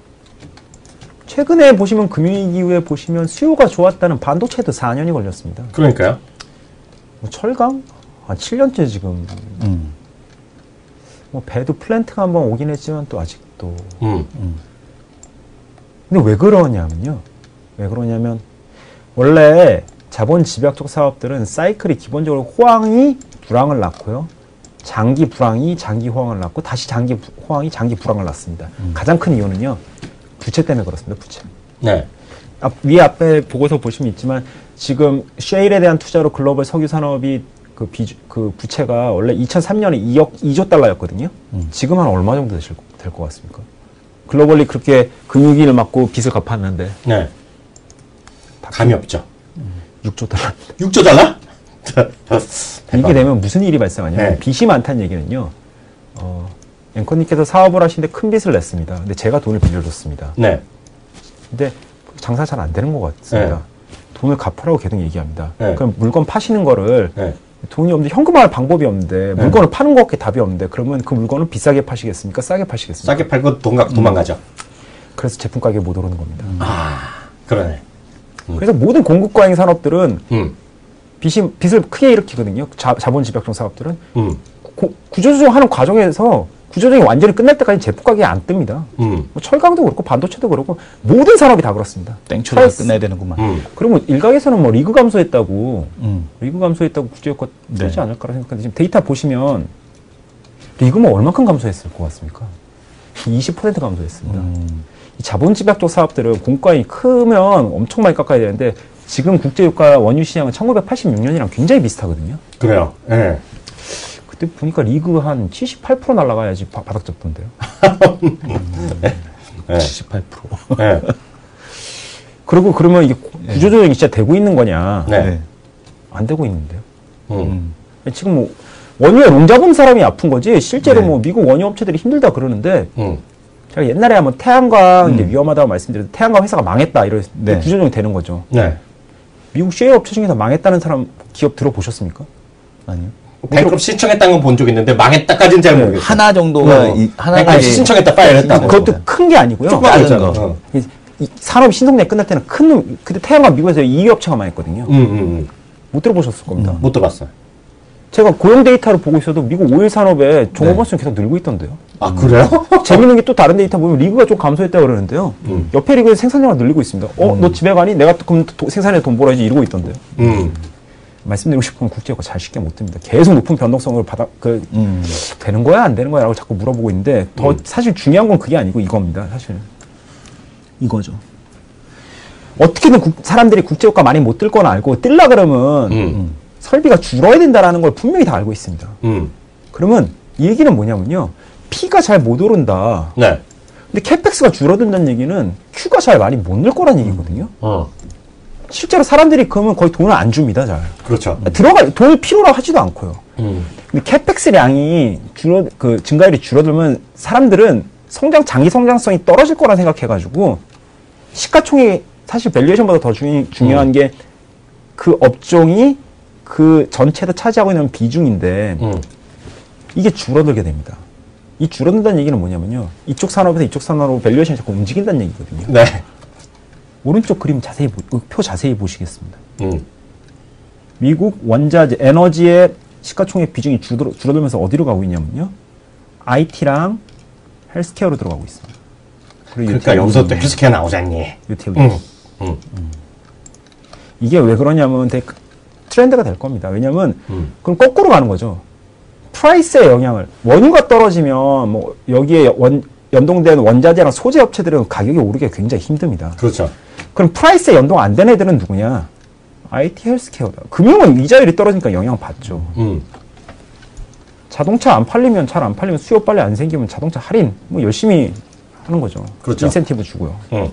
최근에 보시면 금융위기 이후에 보시면 수요가 좋았다는 반도체도 사 년이 걸렸습니다. 그러니까요. 뭐 철강? 아, 칠 년째 지금. 음. 뭐 배도 플랜트가 한번 오긴 했지만 또 아직도. 음. 음. 근데 왜 그러냐면요. 왜 그러냐면 원래 자본 집약적 사업들은 사이클이 기본적으로 호황이 불황을 낳고요. 장기 불황이 장기 호황을 낳고 다시 장기 호황이 장기 불황을 낳습니다. 음. 가장 큰 이유는요. 부채 때문에 그렇습니다. 부채. 네. 앞, 위 앞에 보고서 보시면 있지만 지금 셰일에 대한 투자로 글로벌 석유 산업이 그, 비, 그 부채가 원래 이천삼 년에 이억, 이조 달러였거든요. 음. 지금 한 얼마 정도 되실 될 것 같습니까? 글로벌리 그렇게 금융위기를 맞고 빚을 갚았는데. 네. 감이 없죠. 음, 육조 달러. 육조 달러? 이게 되면 무슨 일이 발생하냐면 네. 빚이 많다는 얘기는요. 어, 앵커님께서 사업을 하시는데 큰 빚을 냈습니다. 근데 제가 돈을 빌려줬습니다. 네. 근데 장사 잘 안 되는 것 같습니다. 네. 돈을 갚으라고 계속 얘기합니다. 네. 그럼 물건 파시는 거를 네. 돈이 없는데 현금화할 방법이 없는데 네. 물건을 파는 것밖에 답이 없는데 그러면 그 물건을 비싸게 파시겠습니까? 싸게 파시겠습니까? 싸게 팔고 돈 갖고 도망가죠. 음. 그래서 제품 가격이 못 오르는 겁니다. 음. 아, 그러네. 음. 그래서 모든 공급 과잉 산업들은 음. 빚이, 빚을 크게 일으키거든요. 자, 자본 집약종 사업들은. 음. 고, 구조조정하는 과정에서 구조조정이 완전히 끝날 때까지 제품 가격이 안 뜹니다. 음. 뭐 철강도 그렇고 반도체도 그렇고 모든 산업이 다 그렇습니다. 땡초로 끝내야 되는구만. 음. 그리고 일각에서는 뭐 리그 감소했다고 음. 리그 감소했다고 국제효과 뜨지 네. 않을까라 생각하는데 지금 데이터 보시면 리그 뭐 얼마큼 감소했을 것 같습니까? 이십 퍼센트 감소했습니다. 음. 이 자본 집약 쪽 사업들은 공과이 크면 엄청 많이 깎아야 되는데 지금 국제유가 원유 시장은 천구백팔십육 년이랑 굉장히 비슷하거든요. 그래요. 네. 그때 보니까 리그 한 칠십팔 퍼센트 날아가야지 바, 바닥 잡던데요. 네. 네. 칠십팔 퍼센트. 네. 그리고 그러면 이게 구조조정이 진짜 되고 있는 거냐? 네. 안 되고 있는데요. 음. 음. 지금 뭐 원유에 롱 잡은 사람이 아픈 거지 실제로 네. 뭐 미국 원유 업체들이 힘들다 그러는데 음. 제가 옛날에 한번 태양광 음. 이제 위험하다고 말씀드렸는데 태양광 회사가 망했다 이럴 때 네. 구조조정이 되는 거죠. 네. 미국 셰어 업체 중에서 망했다는 사람 기업 들어보셨습니까? 아니요. 뱅크럽 신청했다는 건 본 적 있는데 망했다까지는 잘 모르겠어요. 하나 정도가 어. 이, 하나까지 신청했다 파일 했다. 그것도 큰 게 아니고요. 작은 거. 어. 이, 이 산업이 신성장 끝날 때는 큰 그때 태양광 미국에서 이 위 업체가 망했거든요. 음, 음, 음. 못 들어보셨을 겁니다. 음, 못 들어봤어요. 제가 고용 데이터를 보고 있어도 미국 오일 산업의 종업원 수는 네. 계속 늘고 있던데요. 아 그래요? 재밌는 게 또 다른 데이터 보면 리그가 좀 감소했다고 그러는데요. 음. 옆에 리그에서 생산량을 늘리고 있습니다. 어, 음. 너 집에 가니? 내가 그럼 도, 생산해 돈 벌어야지 이러고 있던데요. 음. 말씀드리고 싶은 건 국제유가 잘 쉽게 못 듭니다. 계속 높은 변동성을 받아 그 음. 되는 거야 안 되는 거야라고 자꾸 물어보고 있는데 더 음. 사실 중요한 건 그게 아니고 이겁니다. 사실 이거죠. 어떻게든 국, 사람들이 국제유가 많이 못 뜰 건 알고 뜰라 그러면 음. 설비가 줄어야 된다라는 걸 분명히 다 알고 있습니다. 음. 그러면 이 얘기는 뭐냐면요. P가 잘 못 오른다. 네. 근데 캐펙스가 줄어든다는 얘기는 Q가 잘 많이 못 늘 거란 얘기거든요. 어. 실제로 사람들이 그러면 거의 돈을 안 줍니다, 잘. 그렇죠. 들어가, 돈을 필요로 하지도 않고요. 음. 근데 캐펙스량이 줄어, 그 증가율이 줄어들면 사람들은 성장, 장기 성장성이 떨어질 거라 생각해가지고 시가총액이 사실 밸류에이션보다 더 중, 중요한 음. 게 그 업종이 그 전체도 차지하고 있는 비중인데 음. 이게 줄어들게 됩니다. 이 줄어든다는 얘기는 뭐냐면요. 이쪽 산업에서 이쪽 산업으로 밸류에이션이 자꾸 움직인다는 얘기거든요. 네. 오른쪽 그림 자세히, 표 자세히 보시겠습니다. 음. 미국 원자재, 에너지의 시가총액 비중이 줄어들, 줄어들면서 어디로 가고 있냐면요. 아이티랑 헬스케어로 들어가고 있습니다. 그러니까 여기서 또 헬스케어 나오잖니. 유틸리티. 음. 음. 음. 이게 왜 그러냐면 되게 트렌드가 될 겁니다. 왜냐면 음. 그럼 거꾸로 가는 거죠. 프라이스의 영향을 원유가 떨어지면 뭐 여기에 원, 연동된 원자재랑 소재 업체들은 가격이 오르기가 굉장히 힘듭니다. 그렇죠. 그럼 프라이스에 연동 안 되는 애들은 누구냐? 아이티 헬스케어다. 금융은 이자율이 떨어지니까 영향 받죠. 음. 자동차 안 팔리면 잘 안 팔리면 수요 빨리 안 생기면 자동차 할인 뭐 열심히 하는 거죠. 그렇죠. 인센티브 주고요. 음.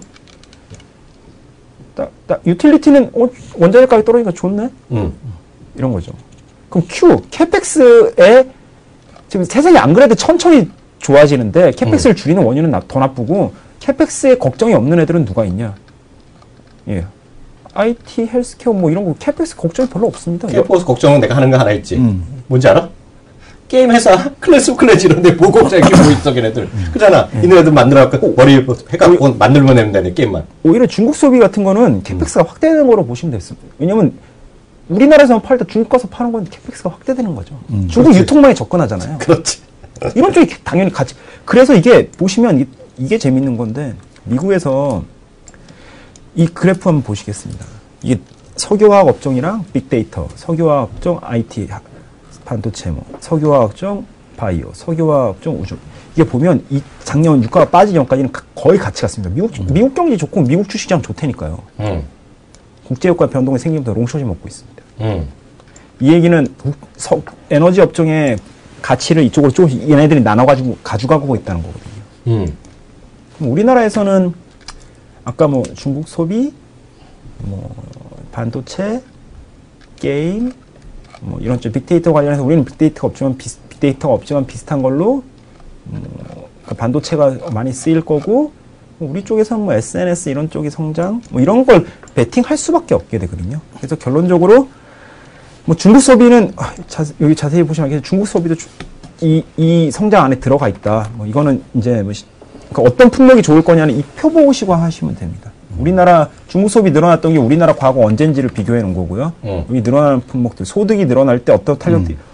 딱, 딱 유틸리티는 어, 원자재 가격 떨어지니까 좋네. 음. 이런 거죠. 그럼 Q, 캐펙스에 지금 세상이 안 그래도 천천히 좋아지는데 캐펙스를 음. 줄이는 원인은 나, 더 나쁘고 캐펙스에 걱정이 없는 애들은 누가 있냐? 예, 아이티, 헬스케어 뭐 이런 거 캐펙스 걱정이 별로 없습니다. 캐펙스 걱정은 내가 하는 거 하나 있지. 음. 뭔지 알아? 게임 회사 클래스 클래스 이런데 뭐 걱정이 뭐 있어 걔네들. 음. 그잖아. 음. 이네들 만들어갖고 머리 해갖고 만들면 되는데 게임만. 오히려 중국 소비 같은 거는 캐펙스가 음. 확대되는 거로 보시면 됐습니다. 왜냐면 우리나라에서만 팔 때 중국 가서 파는 건데 캐펙스가 확대되는 거죠. 음, 중국 그렇지. 유통망에 접근하잖아요. 그렇지. 이런 쪽이 당연히 같이. 그래서 이게 보시면 이게, 이게 재밌는 건데 미국에서 이 그래프 한번 보시겠습니다. 이게 석유화학 업종이랑 빅데이터, 석유화학 업종 아이티, 반도체, 뭐 석유화학 업종 바이오, 석유화학 업종 우주. 이게 보면 이 작년 유가가 빠지기 전까지는 거의 같이 갔습니다. 미국 음. 미국 경제 좋고 미국 주식시장 좋다니까요. 음. 국제유가 변동이 생기면서 롱숏이 먹고 있습니다. 음. 이 얘기는 석, 에너지 업종의 가치를 이쪽으로 조금씩 얘네들이 나눠가지고 가져가고 있다는 거거든요. 음. 그럼 우리나라에서는 아까 뭐 중국 소비, 뭐 반도체, 게임, 뭐 이런 쪽 빅데이터 관련해서 우리는 빅데이터가 없지만 비, 빅데이터가 없지만 비슷한 걸로 음, 반도체가 많이 쓰일 거고. 우리 쪽에서는 뭐 에스엔에스 이런 쪽이 성장, 뭐 이런 걸 베팅할 수밖에 없게 되거든요. 그래서 결론적으로 뭐 중국 소비는 아, 자, 여기 자세히 보시면 알겠지만 중국 소비도 이, 이 성장 안에 들어가 있다. 뭐 이거는 이제 뭐 그러니까 어떤 품목이 좋을 거냐는 이 표 보시고 하시면 됩니다. 우리나라 중국 소비 늘어났던 게 우리나라 과거 언젠지를 비교해 놓은 거고요. 음. 여기 늘어나는 품목들 소득이 늘어날 때 어떤 탄력들이 음.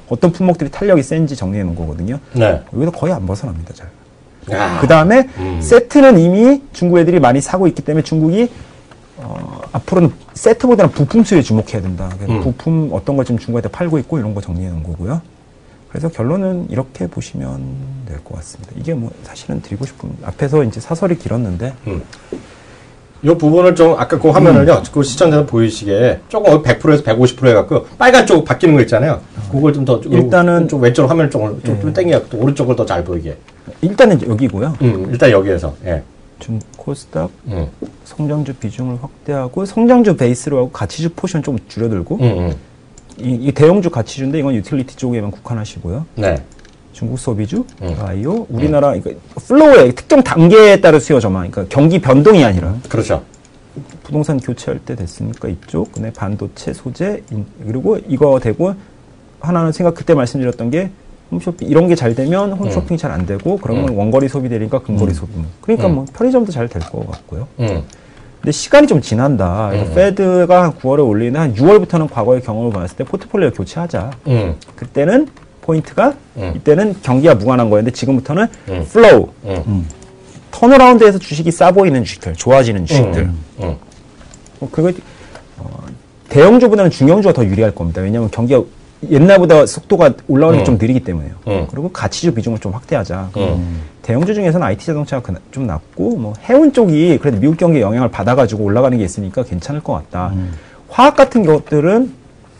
어떤 품목들이 탄력이 센지 정리해 놓은 거거든요. 네. 여기서 거의 안 벗어납니다. 잘. 아, 그 다음에 음. 세트는 이미 중국 애들이 많이 사고 있기 때문에 중국이 어, 앞으로는 세트보다는 부품 수요에 주목해야 된다. 음. 부품 어떤 걸 지금 중국에다 팔고 있고 이런 거 정리해 놓은 거고요. 그래서 결론은 이렇게 보시면 될 것 같습니다. 이게 뭐 사실은 드리고 싶은 앞에서 이제 사설이 길었는데 음. 이 부분을 좀 아까 그 화면을요, 음. 그 시청자들 보이시게 조금 백 퍼센트에서 백오십 퍼센트 해갖고 빨간 쪽 바뀌는 거 있잖아요. 그걸 좀 더 일단은 좀 왼쪽 화면을 좀, 좀, 좀 땡겨 또 오른쪽을 더 잘 보이게. 일단은 여기고요. 음, 일단 여기에서. 예. 좀 코스닥 음. 성장주 비중을 확대하고 성장주 베이스로 하고 가치주 포션 좀 줄여들고 음, 음. 이, 이 대형주 가치주인데 이건 유틸리티 쪽에만 국한하시고요. 네. 중국 소비주, 음. 바이오, 우리나라 음. 그러니까 플로우의 특정 단계에 따라 수요 전망, 그러니까 경기 변동이 아니라. 그렇죠. 부동산 교체할 때 됐으니까 이쪽, 그다음에 반도체, 소재, 인, 그리고 이거 되고 하나는 생각 그때 말씀드렸던 게 홈쇼핑 이런 게 잘 되면 홈쇼핑 음. 잘 안 되고 그러면 음. 원거리 소비 되니까 근거리 음. 소비. 그러니까 음. 뭐 편의점도 잘 될 것 같고요. 음. 근데 시간이 좀 지난다. 그래서 음. 페드가 한 구월에 올리는 한 유월부터는 과거의 경험을 봤을 때 포트폴리오 교체하자. 음. 그때는 포인트가 음. 이때는 경기와 무관한 거였는데 지금부터는 음. 플로우. 음. 턴어라운드에서 주식이 싸 보이는 주식들, 좋아지는 주식들. 음. 음. 어, 그거 어, 대형주보다는 중형주가 더 유리할 겁니다. 왜냐하면 경기가 옛날보다 속도가 올라가는 게 좀 음. 느리기 때문에요. 음. 그리고 가치주 비중을 좀 확대하자. 음. 대형주 중에서는 아이티 자동차가 좀 낮고, 뭐 해운 쪽이 그래도 미국 경기에 영향을 받아가지고 올라가는 게 있으니까 괜찮을 것 같다. 음. 화학 같은 것들은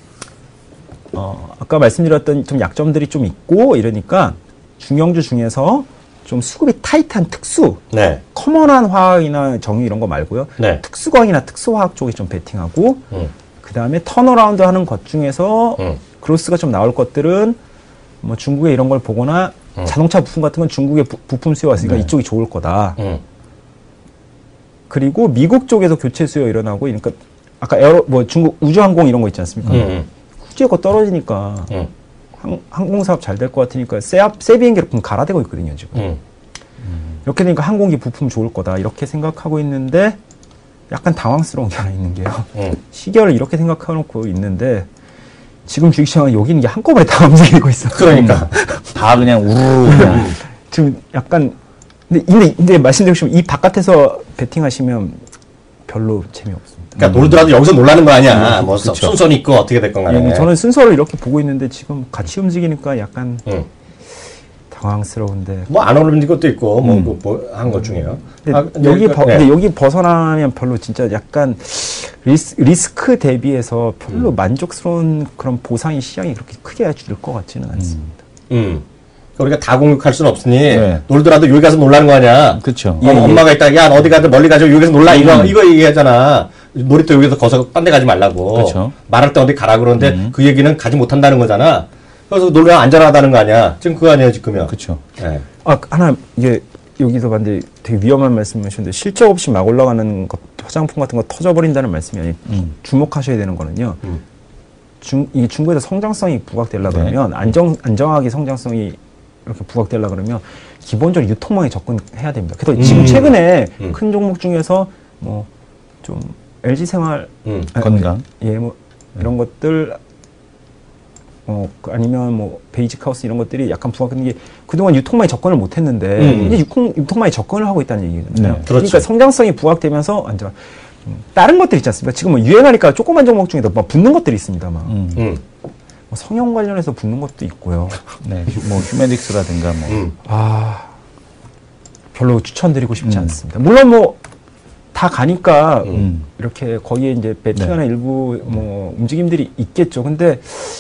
어, 아까 말씀드렸던 좀 약점들이 좀 있고 이러니까 중형주 중에서 좀 수급이 타이트한 특수, 네. 커먼한 화학이나 정유 이런 거 말고요. 네. 특수광이나 특수화학 쪽에 좀 베팅하고, 음. 그 다음에 턴어라운드 하는 것 중에서 음. 그로스가 좀 나올 것들은 뭐 중국에 이런 걸 보거나 음. 자동차 부품 같은 건 중국에 부, 부품 수요가 있으니까 네. 이쪽이 좋을 거다. 음. 그리고 미국 쪽에서 교체 수요 일어나고, 그러니까 아까 에어로, 뭐 중국 우주항공 이런 거 있지 않습니까? 음. 후지가 떨어지니까 음. 항, 항공사업 잘 될 것 같으니까 새, 새 비행기로 갈아대고 있거든요, 지금. 음. 음. 이렇게 되니까 항공기 부품 좋을 거다. 이렇게 생각하고 있는데 약간 당황스러운 게 하나 있는 게요. 음. 시계를 이렇게 생각해놓고 있는데 지금 주식시장은 여기 있는 게 한꺼번에 다 움직이고 있어. 그러니까. 다 그냥 우르르 그냥. 지금 약간, 근데, 근데, 근데 말씀드리면 이 바깥에서 베팅하시면 별로 재미없습니다. 그러니까 음. 놀더라도 여기서 놀라는 거 아니야. 뭐 그쵸. 순서는 있고 어떻게 됐건 간에. 예, 저는 순서를 이렇게 보고 있는데 지금 같이 움직이니까 약간 음. 당황스러운데. 뭐 안 어울리는 것도 있고 뭐 한 뭐, 뭐 것 중에요. 근데 아, 여기 버, 네. 근데 여기 벗어나면 별로 진짜 약간 리스, 리스크 대비해서 별로 음. 만족스러운 그런 보상이 시장이 그렇게 크게 줄 것 같지는 않습니다. 음. 음. 우리가 다 공격할 수는 없으니 네. 놀더라도 여기 가서 놀라는 거 아니야. 그렇죠. 예, 엄마가 있다. 야 어디 가든 멀리 가죠. 여기서 놀라. 음. 이거 이거 얘기하잖아. 놀이터 여기서 거서 딴 데 가지 말라고. 그렇죠. 말할 때 어디 가라 그러는데 음. 그 얘기는 가지 못한다는 거잖아. 그래서 놀면 안전하다는 거 아니야. 지금 그거 아니에요 지금요. 그렇죠. 네. 아 하나 이게 여기서 봤는데 되게 위험한 말씀이셨는데 실적 없이 막 올라가는 것, 화장품 같은 거 터져버린다는 말씀이 아니에요. 음. 주목하셔야 되는 거는요. 음. 중, 이 중국에서 성장성이 부각되려 네. 그러면 안정 안정하게 성장성이 이렇게 부각되려 그러면 기본적으로 유통망에 접근해야 됩니다. 그래서 음. 지금 최근에 음. 큰 종목 중에서 뭐 좀 엘지생활 음. 아, 건강 예 뭐 이런 것들 어 아니면 뭐 베이직하우스 이런 것들이 약간 부각되는 게 그동안 유통망에 접근을 못했는데 음. 이제 유통, 유통망에 접근을 하고 있다는 얘기거든요. 네. 그렇죠. 그러니까 성장성이 부각되면서 안정. 음, 다른 것들 있지 않습니까? 지금 뭐 유행하니까 조그만 종목 중에도 막 붙는 것들이 있습니다. 막. 음. 음. 뭐 성형 관련해서 붙는 것도 있고요. 네, 뭐 휴메딕스라든가 뭐. 음. 아 별로 추천드리고 싶지 음. 않습니다. 물론 뭐 다 가니까 음. 이렇게 거기에 이제 베팅하는 네. 일부 뭐 움직임들이 있겠죠. 근데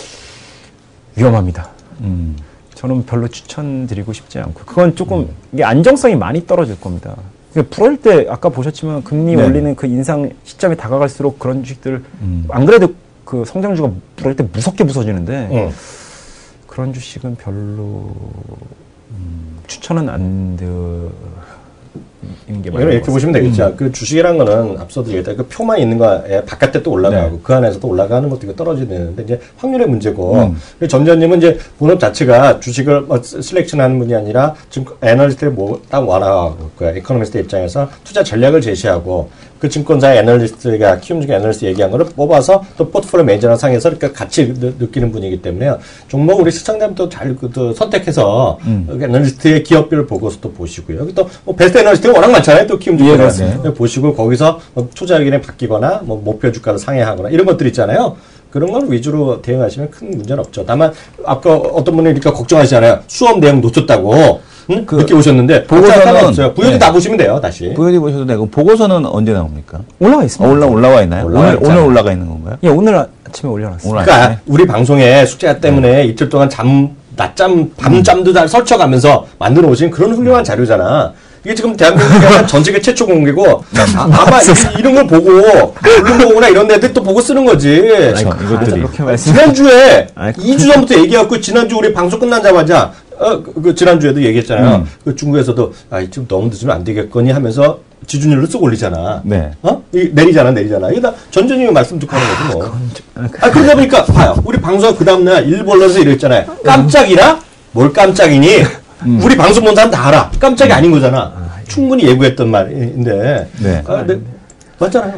위험합니다. 음. 저는 별로 추천드리고 싶지 않고 그건 조금 음. 이게 안정성이 많이 떨어질 겁니다. 불을 때 아까 보셨지만 금리 네. 올리는 그 인상 시점이 다가갈수록 그런 주식들 음. 안 그래도 그 성장주가 불을 때 무섭게 부서지는데 음. 그런 주식은 별로 음, 추천은 안 게 맞아요. 이렇게 보시면 되겠죠. 음. 그 주식이란 거는 앞서도 얘기했다. 그 표만 있는 거에 바깥에 또 올라가고 네. 그 안에서도 올라가는 것도 떨어지는데 이제 확률의 문제고. 음. 전전님은 이제 본업 자체가 주식을 뭐 슬렉션하는 분이 아니라 지금 애널리스트에 뭐딱 와나가고 거야. 에코노미스트 입장에서 투자 전략을 제시하고 그 증권사 애널리스트가 키움 증권 애널리스트 얘기한 거를 뽑아서 또 포트폴리오 매니저랑 상에서 이렇게 같이 느, 느끼는 분이기 때문에 종목 우리 시청자분 또 잘 또 선택해서 음. 애널리스트의 기업별을 보고서 또 보시고요. 여기 또 뭐 베스트 애널리스트가 워낙 많잖아요. 또 키움 증권 예, 네. 보시고 거기서 뭐 투자 의견이 바뀌거나 뭐 목표 주가를 상회하거나 이런 것들 있잖아요. 그런 걸 위주로 대응하시면 큰 문제는 없죠. 다만 아까 어떤 분이 이렇게 걱정하시잖아요. 수업 내용 놓쳤다고. 응? 그 늦게 오셨는데 보고서는 없어요. 부여리 네. 다 보시면 돼요. 다시. 부여리 보셔도 되고 보고서는 언제 나옵니까? 올라와 있습니다. 어, 올라 올라와 있나요? 올라와 오늘 오늘 올라가 있는 건가요? 예, 오늘 아침에 올려놨어요. 오늘 그러니까 아침에? 우리 방송에 숙제가 때문에 네. 이틀 동안 잠 낮잠 밤잠도 다 설쳐가면서 만들어 오신 그런 훌륭한 자료잖아. 이게 지금 대한민국의 전 세계 최초 공개고 아, 아마 이, 이런 걸 보고 블룸버그나 이런 데들 또 보고 쓰는 거지. 그렇죠. 이것들이 아, 지난주에 이 주 전부터 얘기해갖고 지난주 우리 방송 끝나자마자 어, 그, 그 지난주에도 얘기했잖아요. 음. 그 중국에서도 아, 지금 너무 늦으면 안 되겠거니 하면서 지준율을 쓱 올리잖아. 네. 어? 이, 내리잖아, 내리잖아. 이거 다 전전님이 말씀 듣고 하는 거지 뭐. 아, 아 그러다 보니까 봐요. 우리 방송 그 다음날 일부 언론에서 이랬잖아요. 깜짝이라? 뭘 깜짝이니? 음. 우리 방송 본 사람 다 알아. 깜짝이 음. 아닌 거잖아. 아, 충분히 예고했던 말인데. 네. 아, 근데 맞잖아요.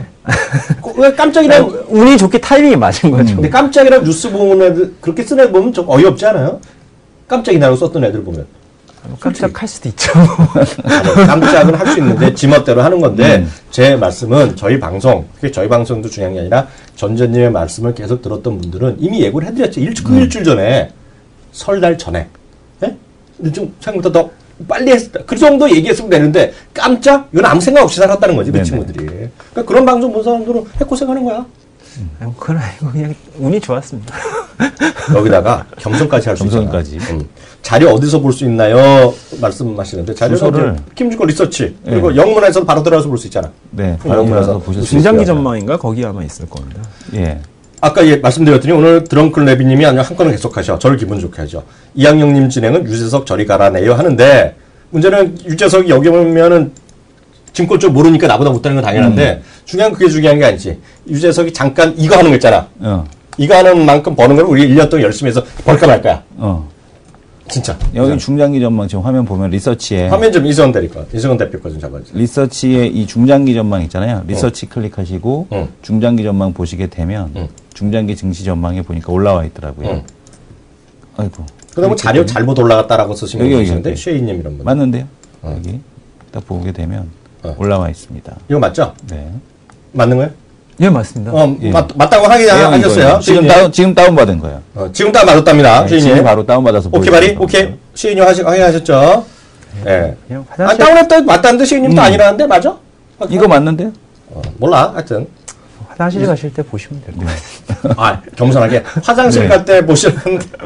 왜 깜짝이라 운이 좋게 타이밍이 맞은 거죠. 근데 깜짝이라 뉴스 보는 애들 그렇게 쓰는 애들 보면 좀 어이없지 않아요? 깜짝이라고 썼던 애들 보면. 깜짝할 수도 있죠. 아니, 깜짝은 할 수 있는데 지멋대로 하는 건데 음. 제 말씀은 저희 방송, 그게 저희 방송도 중요한 게 아니라 전전님의 말씀을 계속 들었던 분들은 이미 예고를 해드렸죠. 일주, 그 음. 일주일 전에 설날 전에. 예? 근데 좀 생각보다 더 빨리 했다. 그 정도 얘기했으면 되는데 깜짝? 이건 아무 생각 없이 살았다는 거지 그 친구들이. 그러니까 그런 방송 본 사람들은 해고생하는 거야. 음. 그건 아니고 그냥 운이 좋았습니다. 여기다가 겸손까지 할 수 있잖아. 겸손까지. 음. 자료 어디서 볼 수 있나요? 말씀하시는데 자료를 김주권 리서치 그리고 네. 영문에서 바로 들어가서 볼 수 있잖아. 네, 바로 들어가서 보실 수 있어요. 중장기 전망인가 거기 아마 있을 겁니다. 예. 아까 예, 말씀드렸더니 오늘 드렁클레비님이 아니면 한 건을 계속하셔. 저를 기분 좋게 하죠. 이항영님 진행은 유재석 저리 가라네요 하는데 문제는 유재석이 여기 보면은 증권 쪽 모르니까 나보다 못하는 건 당연한데 음. 중요한 그게 중요한 게 아니지. 유재석이 잠깐 이거 하는 거 있잖아. 어. 이거 하는 만큼 버는 걸 우리 일 년 동안 열심히 해서 벌까 말까야. 어. 진짜. 여기 진짜. 중장기 전망 지금 화면 보면 리서치에. 화면 좀 이승원 대리 거. 이승원 대표 거 좀 잡아주세요. 리서치에 이 중장기 전망 있잖아요. 리서치 어. 클릭하시고 어. 중장기 전망 보시게 되면 어. 중장기 증시 전망에 보니까 올라와 있더라고요. 어. 아이고. 그러면 자료 되면? 잘못 올라갔다라고 쓰신 거 계시는데 쉐이님 이런 분. 맞는데요. 어. 여기 딱 보게 되면 어. 올라와 있습니다. 이거 맞죠? 네. 맞는 거예요? 예, 맞습니다. 어, 예. 맞, 맞다고 하긴 하셨어요. 지금 다운, 지금 다운받은 거예요. 어, 지금 다운받았답니다. 네, 지금 바로 다운받아서 오케이, 바리? 오케이. 시인님 확인하셨죠? 예. 네. 아, 다운했다, 맞다는데 시인님도 음. 아니라는데, 맞아? 이거 맞는데요? 어, 몰라, 하여튼. 화장실 네. 가실 때 보시면 될 것 같아요. 아, 겸손하게. 화장실 네. 갈 때 보시는.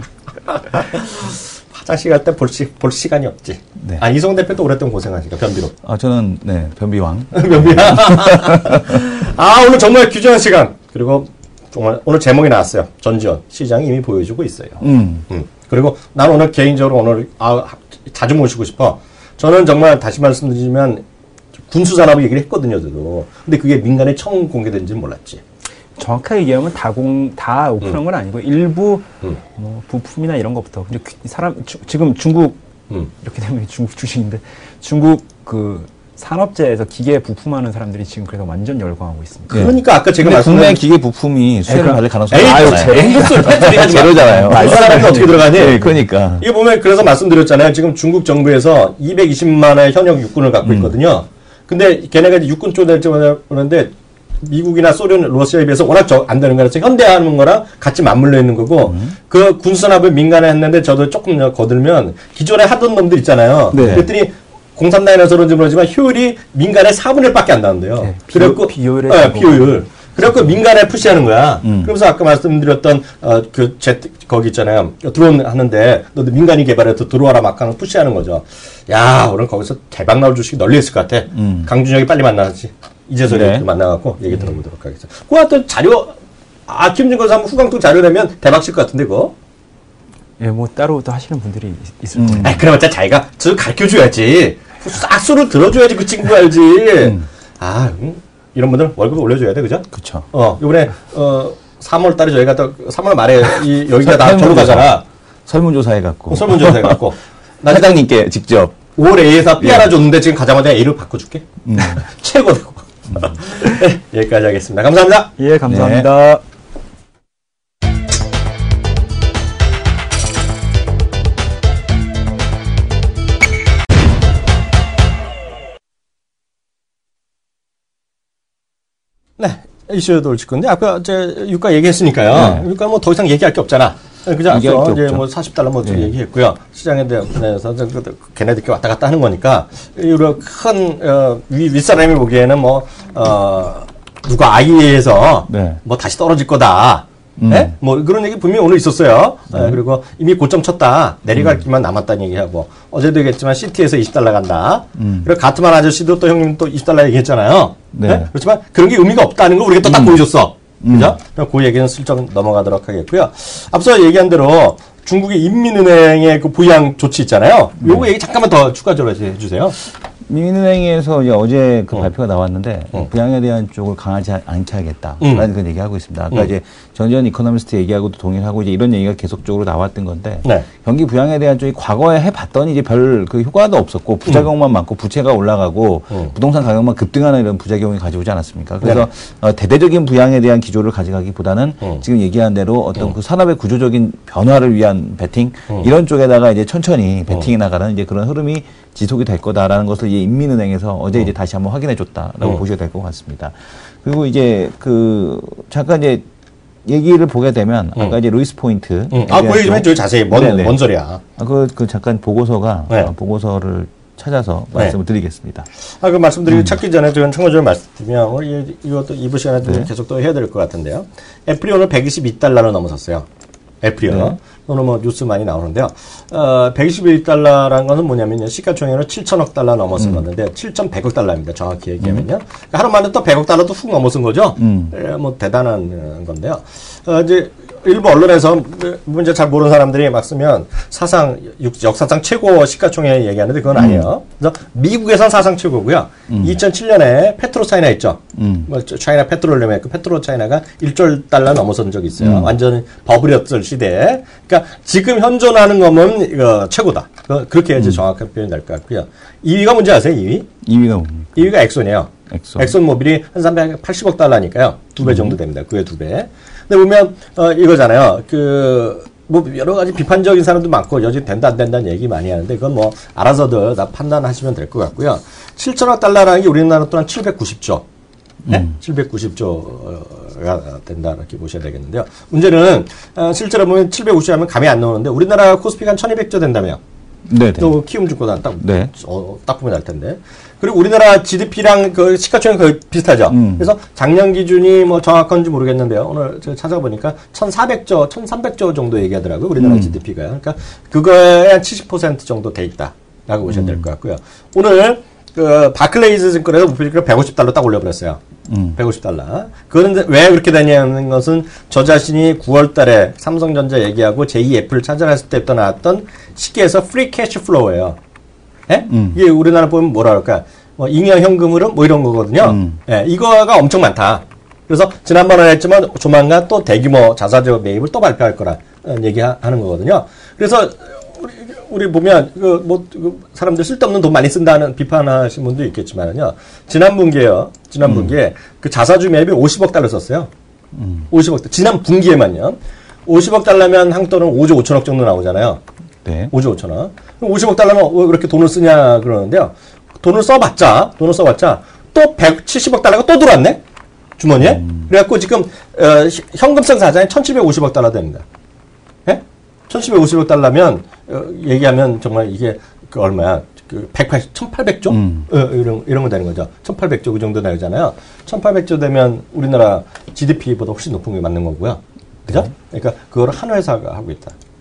화장실 갈 때 볼 볼 시간이 없지. 네. 아, 이성 대표도 오랫동안 고생하시니까, 변비로. 아, 저는, 네, 변비왕. 변비왕. 아, 오늘 정말 규정한 시간. 그리고 정말 오늘 제목이 나왔어요. 전지현. 시장이 이미 보여주고 있어요. 음. 음. 그리고 난 오늘 개인적으로 오늘, 아, 자주 모시고 싶어. 저는 정말 다시 말씀드리면, 군수산업을 얘기를 했거든요, 저도. 근데 그게 민간에 처음 공개된지는 몰랐지. 정확하게 얘기하면 다 공, 다 오픈한 음. 건 아니고 일부 음. 뭐 부품이나 이런 것부터. 근데 사람 주, 지금 중국 음. 이렇게 되면 중국 주식인데 중국 그 산업재에서 기계 부품하는 사람들이 지금 그래서 완전 열광하고 있습니다. 네. 그러니까 아까 제가 말씀드린 국내 기계 부품이 수혜를 받을 가능성이 많아요. 제로잖아요. 제로잖아요. 이 사람이 어떻게 들어가니? 네, 그러니까 이게 보면 그래서 말씀드렸잖아요. 지금 중국 정부에서 이백이십만의 현역 육군을 갖고 음. 있거든요. 근데 걔네가 이제 육군 쪽에 오는데 미국이나 소련, 러시아에 비해서 워낙 안 되는 거라서 현대하는 거랑 같이 맞물려 있는 거고, 음. 그 군수산업을 민간에 했는데 저도 조금 거들면 기존에 하던 놈들 있잖아요. 네. 그랬더니 공산당이라서 그런지 모르지만 효율이 민간의 사분의 일밖에 안 나는데요. 네, 그래갖고, 비효율. 네, 비효율. 그래갖고 민간에 푸시하는 거야. 음. 그러면서 아까 말씀드렸던, 어, 그, 제, 거기 있잖아요. 드론 하는데, 너도 민간이 개발해서 들어와라 막 하는 푸시하는 거죠. 야, 오늘 거기서 대박 나올 주식이 널리 있을 것 같아. 음. 강준혁이 빨리 만나지. 이재석이 네. 만나갖고 얘기 들어보도록 음. 하겠습니다. 그 어떤 자료, 아, 김진건 사람 후광통 자료 내면 대박 칠 것 같은데, 그거? 예, 뭐, 따로 또 하시는 분들이 있을 음. 거예요. 아, 그럼 어차 자기가 저 가르쳐 줘야지. 싹수를 들어줘야지 그 친구 알지. 음. 아, 음, 이런 분들 월급 올려줘야 돼, 그죠? 그쵸. 어, 이번에, 어, 삼월 달에 저희가 또, 삼월 말에 이, 여기가 다 저로 가잖아. 설문조사 해갖고. 어, 설문조사 해갖고. 나 사장님께 직접. 오월 A에서 삐 하나 줬는데 지금 가자마자 A로 바꿔줄게. 음. 최고라고. 음. 네, 여기까지 하겠습니다. 감사합니다. 예, 감사합니다. 네. 네, 이슈 돌칠 건데 아까 이제 유가 얘기했으니까요. 네. 유가 뭐 더 이상 얘기할 게 없잖아. 그죠? 앞서 이제 뭐 사십 달러 뭐 네. 얘기했고요. 시장에 대해서 걔네들끼리 왔다 갔다 하는 거니까 이런 큰 어, 위, 윗사람이 보기에는 뭐 어, 누가 아이에서 네. 뭐 다시 떨어질 거다. 음. 네? 뭐 그런 얘기 분명히 오늘 있었어요. 네. 네, 그리고 이미 고점 쳤다. 내려갈 음. 길만 남았다는 얘기하고 어제도 얘기했지만 시티에서 이십 달러 간다. 음. 그리고 가트만 아저씨도 또 형님 또 이십 달러 얘기했잖아요. 네. 네? 그렇지만 그런 게 의미가 없다는 거 우리가 또 딱 음. 보여줬어. 음. 그죠? 그 얘기는 슬쩍 넘어가도록 하겠고요. 앞서 얘기한 대로 중국의 인민은행의 그 부양 조치 있잖아요. 요거 네. 얘기 잠깐만 더 추가적으로 해주세요. 민민은행에서 이제 어제 그 어. 발표가 나왔는데 어. 부양에 대한 쪽을 강하지 않게 하겠다라는 음. 그런 얘기하고 있습니다. 아까 음. 이제 전전 이코노미스트 얘기하고도 동일하고 이제 이런 얘기가 계속적으로 나왔던 건데 네. 경기 부양에 대한 쪽이 과거에 해봤더니 이제 별 그 효과도 없었고 부작용만 음. 많고 부채가 올라가고 음. 부동산 가격만 급등하는 이런 부작용이 가져오지 않았습니까? 그래서 네. 어, 대대적인 부양에 대한 기조를 가져가기보다는 음. 지금 얘기한 대로 어떤 음. 그 산업의 구조적인 변화를 위한 베팅 음. 이런 쪽에다가 이제 천천히 베팅이 음. 나가는 이제 그런 흐름이 지속이 될 거다라는 것을 이제 인민은행에서 어제 어. 이제 다시 한번 확인해 줬다라고 어. 보셔야 될 것 같습니다. 그리고 이제 그 잠깐 이제 얘기를 보게 되면 응. 아까 이제 루이스 포인트. 응. 아, 그 얘기 좀 해줘요. 자세히. 뭔, 뭔 소리야. 아, 그, 그 잠깐 보고서가, 네. 어, 보고서를 찾아서 말씀을 네. 드리겠습니다. 아, 그 말씀드리고 음. 찾기 전에 저는 참고적으로 말씀드리면, 우리 이것도 이부 시간에 네. 계속 또 해야 될 것 같은데요. 애플이 오늘 백이십이 달러를 넘어섰어요. 애플이요. 네. 오늘 뭐 뉴스 많이 나오는데요. 어, 백이십일 달러라는 것은 뭐냐면요. 시가총액으로 칠천억 달러 넘어섰는데 음. 칠천백억 달러입니다. 정확히 얘기하면요. 음. 그러니까 하루 만에 또 백억 달러도 훅 넘어선 거죠. 음. 예, 뭐 대단한 건데요. 어, 이제 일부 언론에서 문제 잘 모르는 사람들이 막 쓰면 사상 역사상 최고 시가총액 얘기하는데 그건 아니에요. 음. 그래서 미국에선 사상 최고고요. 음. 이천칠 년에 페트로 차이나 있죠. 음. 뭐 차이나 페트롤리움의 그 페트로 차이나가 일조 달러 넘어선 적이 있어요. 음. 완전 버블이었을 시대에. 그러니까 지금 현존하는 거면 이거 최고다. 그렇게 이제 음. 정확한 표현이 될 것 같고요. 이 위가 뭔지 아세요? 이 위? 이 위가 뭡니까? 이 위가 엑손이에요. 엑손. 엑손 모빌이 한 삼백팔십억 달러니까요. 두 배 정도 됩니다. 그의 두 배. 근데 보면 어 이거잖아요. 그 뭐 여러 가지 비판적인 사람도 많고 여전히 된다 안 된다는 얘기 많이 하는데 그건 뭐 알아서들 다 판단하시면 될 것 같고요. 칠천억 달러라는 게 우리나라 또한 칠백구십조. 네? 음. 칠백구십조가 된다 이렇게 보셔야 되겠는데요. 문제는 어, 실제로 보면 칠백오십 하면 감이 안 나오는데 우리나라 코스피가 한 천이백조 된다며. 네. 또 키움증권은 딱, 네. 어, 딱 보면 알 텐데. 그리고 우리나라 지디피랑 그 시가총액 거의 비슷하죠. 음. 그래서 작년 기준이 뭐 정확한지 모르겠는데요. 오늘 제가 찾아보니까 천사백조, 천삼백조 정도 얘기하더라고요. 우리나라 음. 지디피가요. 그러니까 그거에 한 칠십 퍼센트 정도 돼 있다라고 보시면 음. 될 것 같고요. 오늘 그 바클레이즈 증권에서 목표가 백오십 달러 딱 올려버렸어요. 음. 백오십 달러. 그런데 왜 그렇게 되냐는 것은 저 자신이 구월 달에 삼성전자 얘기하고 제이 애플을 찾아냈을 때부터 나왔던 시기에서 프리 캐시 플로우예요. 예? 음. 이게 우리나라 보면 뭐라 할까? 뭐 잉여 현금 흐름 뭐 이런 거거든요. 음. 예, 이거가 엄청 많다. 그래서 지난번에 했지만 조만간 또 대규모 자사주 매입을 또 발표할 거라 얘기하는 거거든요. 그래서 우리, 우리 보면 그 뭐 그 사람들 쓸데없는 돈 많이 쓴다는 비판하시는 분도 있겠지만요. 지난 분기에요. 지난 음. 분기에 그 자사주 매입이 오십억 달러 썼어요. 음. 오십억 달러. 지난 분기에만요. 오십억 달러면 한국 돈은 오조 오천억 정도 나오잖아요. 네. 오조 오천억. 그럼 오십억 달러면 왜 그렇게 돈을 쓰냐 그러는데요. 돈을 써봤자, 돈을 써봤자 또 백칠십억 달러가 또 들어왔네? 주머니에? 음. 그래갖고 지금 어, 현금성 자산이 천칠백오십억 달러 됩니다. 예? 천칠백오십억 달러면 어, 얘기하면 정말 이게 그 얼마야? 그 백팔십, 천팔백조? 음. 어, 이런 이런 거 되는 거죠. 천팔백조 그 정도 나오잖아요. 천팔백조 되면 우리나라 지디피보다 훨씬 높은 게 맞는 거고요. 그죠? 네. 그러니까 그걸 한 회사가 하고 있다.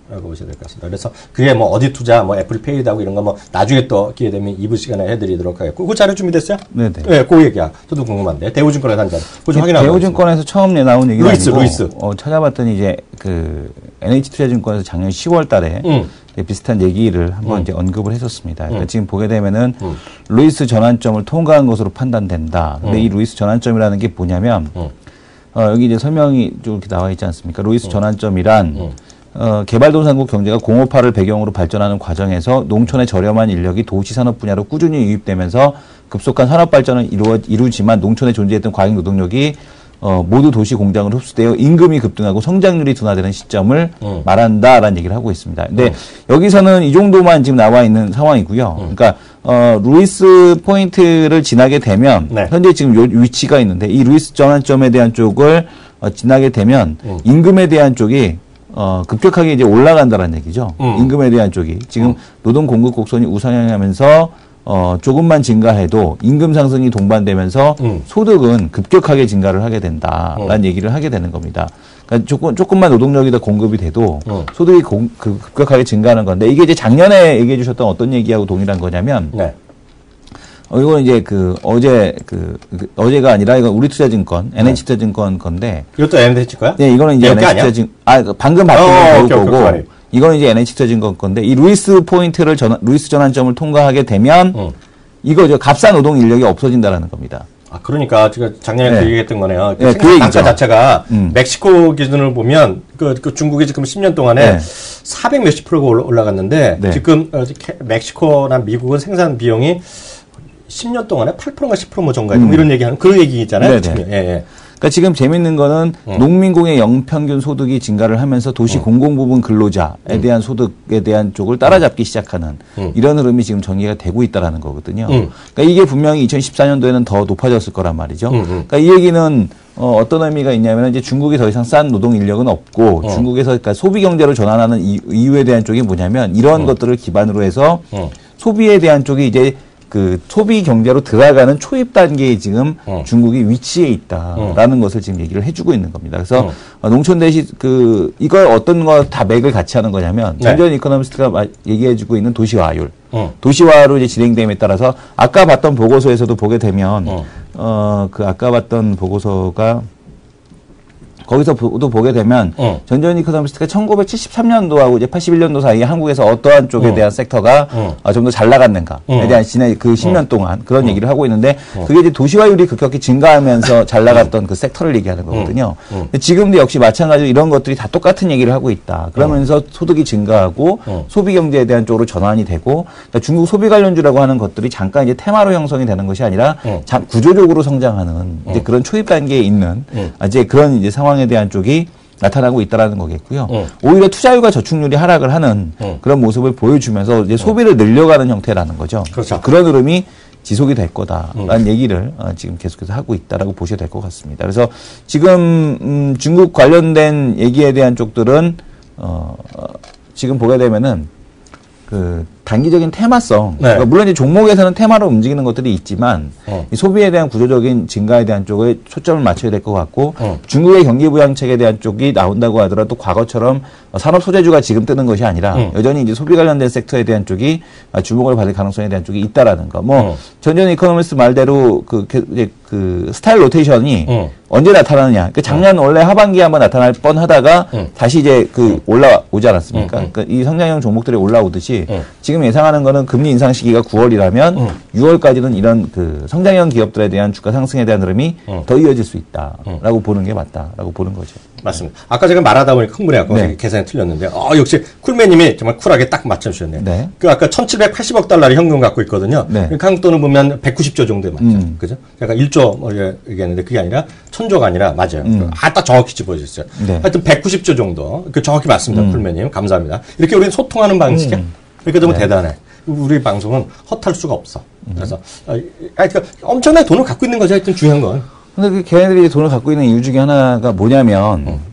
라고 보셔야 될 것 같습니다. 그래서 그게 뭐 어디 투자, 뭐 애플페이드하고 이런 거 뭐 나중에 또 기회 되면 이 부 시간에 해드리도록 하겠고. 그 자료 준비됐어요? 네네. 네, 그 얘기야. 저도 궁금한데. 대우증권에서 한 자료. 그거 좀 확인하고. 대우증권에서 처음 내나온 얘기가 루이스, 아니고, 루이스. 어, 찾아봤더니 이제 그 엔에이치투자증권에서 작년 시월 달에 음. 비슷한 얘기를 한번 음. 이제 언급을 했었습니다. 그러니까 음. 지금 보게 되면은 음. 루이스 전환점을 통과한 것으로 판단된다. 근데 음. 이 루이스 전환점이라는 게 뭐냐면 음. 어, 여기 이제 설명이 좀 이렇게 나와 있지 않습니까? 루이스 음. 전환점이란 음. 어, 개발도상국 경제가 공업화를 배경으로 발전하는 과정에서 농촌의 저렴한 인력이 도시 산업 분야로 꾸준히 유입되면서 급속한 산업 발전을 이루어, 이루지만 농촌에 존재했던 과잉 노동력이 어, 모두 도시 공장으로 흡수되어 임금이 급등하고 성장률이 둔화되는 시점을 음. 말한다라는 얘기를 하고 있습니다. 근데 음. 여기서는 이 정도만 지금 나와 있는 상황이고요. 음. 그러니까 어, 루이스 포인트를 지나게 되면 네. 현재 지금 요 위치가 있는데 이 루이스 전환점에 대한 쪽을 어, 지나게 되면 음. 임금에 대한 쪽이 어, 급격하게 이제 올라간다는 얘기죠. 음. 임금에 대한 쪽이 지금 음. 노동 공급 곡선이 우상향하면서 어, 조금만 증가해도 임금 상승이 동반되면서 음. 소득은 급격하게 증가를 하게 된다라는 음. 얘기를 하게 되는 겁니다. 그러니까 조금, 조금만 노동력이 더 공급이 돼도 음. 소득이 공, 그, 급격하게 증가하는 건데 이게 이제 작년에 얘기해 주셨던 어떤 얘기하고 동일한 거냐면 네. 어, 이거는 이제 그 어제 그, 그 어제가 아니라 이건 우리투자증권, 네. 엔에이치투자증권 건데 이것도 엔에이치 거야? 네, 이거는 이제 엔에이치투자증권 아, 방금 바뀐 어, 거 거고 이거는 이제 엔에이치투자증권 건데 이 루이스 포인트를 전환, 루이스 전환점을 통과하게 되면 음. 이거 저 값싼 노동 인력이 없어진다라는 겁니다. 아 그러니까 제가 작년에 네. 그 얘기했던 거네요. 그 네, 그 단가 자체가 음. 멕시코 기준을 보면 그, 그 중국이 지금 십 년 동안에 네. 사백 몇십 프로가 올라갔는데 네. 지금 멕시코나 미국은 생산 비용이 십 년 동안에 팔 퍼센트인가 십 퍼센트 뭐 정가에 음. 이런 얘기하는 그런 얘기잖아요. 지금. 예, 예. 그러니까 지금 재밌는 거는 음. 농민공의 영평균 소득이 증가를 하면서 도시 음. 공공부문 근로자에 음. 대한 소득에 대한 쪽을 따라잡기 시작하는 음. 이런 흐름이 지금 전개가 되고 있다라는 거거든요. 음. 그러니까 이게 분명히 이천십사 년도에는 더 높아졌을 거란 말이죠. 음. 그러니까 이 얘기는 어, 어떤 의미가 있냐면 이제 중국이 더 이상 싼 노동 인력은 없고 어. 중국에서 그러니까 소비 경제로 전환하는 이, 이유에 대한 쪽이 뭐냐면 이러한 어. 것들을 기반으로 해서 어. 소비에 대한 쪽이 이제 그 소비 경제로 들어가는 초입 단계에 지금 어. 중국이 위치해 있다라는 어. 것을 지금 얘기를 해주고 있는 겁니다. 그래서 어. 농촌 대시 그 이걸 어떤 거 다 맥을 같이 하는 거냐면 네. 전전 이코노미스트가 얘기해주고 있는 도시화율, 어. 도시화로 이제 진행됨에 따라서 아까 봤던 보고서에서도 보게 되면 어 그 어, 아까 봤던 보고서가 거기서도 보게 되면 어. 전전 이코노미스트가 천구백칠십삼 년도하고 이제 팔십일 년도 사이에 한국에서 어떠한 쪽에 어. 대한 섹터가 어. 어, 좀 더 잘 나갔는가에 어. 대한 지난 그 십 년 어. 동안 그런 어. 얘기를 하고 있는데 어. 그게 이제 도시화율이 급격히 증가하면서 잘 나갔던 어. 그 섹터를 얘기하는 거거든요. 어. 근데 지금도 역시 마찬가지로 이런 것들이 다 똑같은 얘기를 하고 있다. 그러면서 어. 소득이 증가하고 어. 소비 경제에 대한 쪽으로 전환이 되고 그러니까 중국 소비 관련주라고 하는 것들이 잠깐 이제 테마로 형성이 되는 것이 아니라 어. 자, 구조적으로 성장하는 어. 이제 그런 초입 단계에 있는 어. 이제 그런 이제 상황 에 대한 쪽이 나타나고 있다라는 거겠고요. 어. 오히려 투자율과 저축률이 하락을 하는 어. 그런 모습을 보여주면서 이제 소비를 늘려가는 형태라는 거죠. 그렇죠. 그런 흐름이 지속이 될 거다라는 음. 얘기를 어, 지금 계속해서 하고 있다라고 보셔야 될 것 같습니다. 그래서 지금 음, 중국 관련된 얘기에 대한 쪽들은 어, 어, 지금 보게 되면은 그 단기적인 테마성, 네. 그러니까 물론 이제 종목에서는 테마로 움직이는 것들이 있지만 어. 이 소비에 대한 구조적인 증가에 대한 쪽에 초점을 맞춰야 될 것 같고 어. 중국의 경기 부양책에 대한 쪽이 나온다고 하더라도 과거처럼 산업 소재주가 지금 뜨는 것이 아니라 어. 여전히 이제 소비 관련된 섹터에 대한 쪽이 주목을 받을 가능성에 대한 쪽이 있다라는 거. 뭐 어. 전전 이코노미스트 말대로 그, 이제 그 스타일 로테이션이 어. 언제 나타나느냐. 그러니까 작년 어. 원래 하반기에 한번 나타날 뻔하다가 어. 다시 이제 그 어. 올라오지 않았습니까? 어. 그러니까 이 성장형 종목들이 올라오듯이 어. 지금 예상하는 거는 금리 인상 시기가 구월이라면 어. 유월까지는 이런 그 성장형 기업들에 대한 주가 상승에 대한 흐름이 어. 더 이어질 수 있다라고 어. 보는 게 맞다라고 보는 거죠. 맞습니다. 아까 제가 말하다 보니까 흥분해갖고 네. 계산이 틀렸는데, 어, 역시 쿨매님이 정말 쿨하게 딱 맞춰주셨네요. 네. 그 아까 천칠백팔십억 달러를 현금 갖고 있거든요. 네. 한국 돈을 보면 백구십조 정도에 맞죠. 음. 그죠? 제가 일조 뭐 얘기했는데 그게 아니라 천조가 아니라 맞아요. 음. 아, 딱 정확히 짚어주셨어요. 네. 하여튼 백구십조 정도. 그 정확히 맞습니다. 음. 쿨매님. 감사합니다. 이렇게 우리는 소통하는 방식이야. 음. 그러니까 너무 네. 대단해. 우리 방송은 헛할 수가 없어. 음. 그래서, 아, 그러니까 엄청나게 돈을 갖고 있는 거죠. 하여튼 중요한 건. 근데 그 걔네들이 돈을 갖고 있는 이유 중에 하나가 뭐냐면, 음.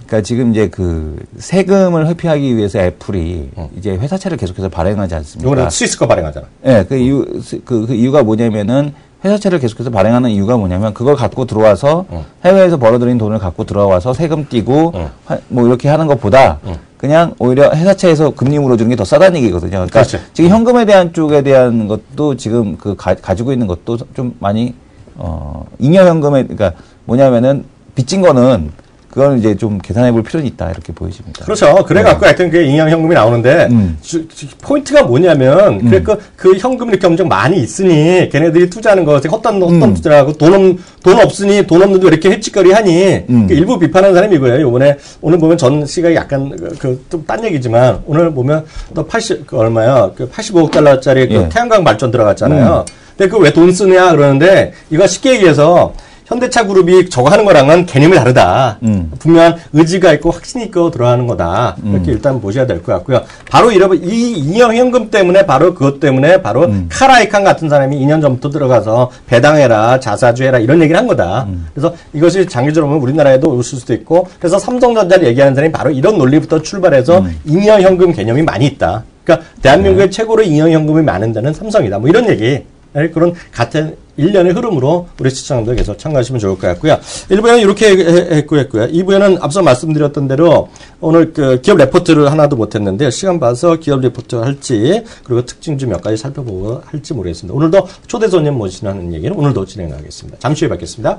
그러니까 지금 이제 그 세금을 회피하기 위해서 애플이 음. 이제 회사채를 계속해서 발행하지 않습니까? 이번에 스위스 거 발행하잖아. 예, 네, 그 이유 그, 그 이유가 뭐냐면은 회사채를 계속해서 발행하는 이유가 뭐냐면 그걸 갖고 들어와서 음. 해외에서 벌어들인 돈을 갖고 들어와서 세금 떼고 음. 하, 뭐 이렇게 하는 것보다 음. 그냥 오히려 회사채에서 금리 물어주는 게 더 싸다는 얘기거든요. 그러니까 그렇지. 지금 현금에 대한 쪽에 대한 것도 지금 그 가, 가지고 있는 것도 좀 많이 어 잉여현금에 그러니까 뭐냐면은 빚진 거는 그거는 이제 좀 계산해 볼 필요는 있다 이렇게 보여집니다. 그렇죠. 그래갖고 네. 하여튼 그 잉여현금이 나오는데 음. 주, 주, 포인트가 뭐냐면 음. 그래 그, 그 현금 이렇게 엄청 많이 있으니 걔네들이 투자하는 거 헛돈 헛돈 음. 투자하고 돈, 없, 돈 없으니 돈 없는데 왜 이렇게 헷짓거리 하니 음. 그 일부 비판하는 사람이 이거예요. 이번에 오늘 보면 전 시각이 약간 그 좀 딴 얘기지만 오늘 보면 또 팔십 그 얼마야 그 팔십오억 달러짜리 그 예. 태양광 발전 들어갔잖아요. 음. 근데 그 왜 돈 쓰냐 그러는데 이거 쉽게 얘기해서 현대차 그룹이 저거 하는 거랑은 개념이 다르다. 음. 분명한 의지가 있고 확신이 있고 들어가는 거다. 이렇게 음. 일단 보셔야 될 것 같고요. 바로 이런 이 잉여현금 때문에 바로 그것 때문에 바로 음. 카라이칸 같은 사람이 이 년 전부터 들어가서 배당해라, 자사주해라 이런 얘기를 한 거다. 음. 그래서 이것이 장기적으로 보면 우리나라에도 올 수도 있고 그래서 삼성전자를 얘기하는 사람이 바로 이런 논리부터 출발해서 음. 잉여현금 개념이 많이 있다. 그러니까 대한민국의 네. 최고로 잉여현금이 많은 데는 삼성이다. 뭐 이런 얘기. 그런 같은 일련의 흐름으로 우리 시청자들 계속 참고하시면 좋을 것 같고요. 일 부에는 이렇게 했고 했고요. 이 부에는 앞서 말씀드렸던 대로 오늘 그 기업 레포트를 하나도 못했는데 시간 봐서 기업 레포트 할지 그리고 특징주 몇 가지 살펴보고 할지 모르겠습니다. 오늘도 초대 손님 모시는 얘기는 오늘도 진행하겠습니다. 잠시 후에 뵙겠습니다.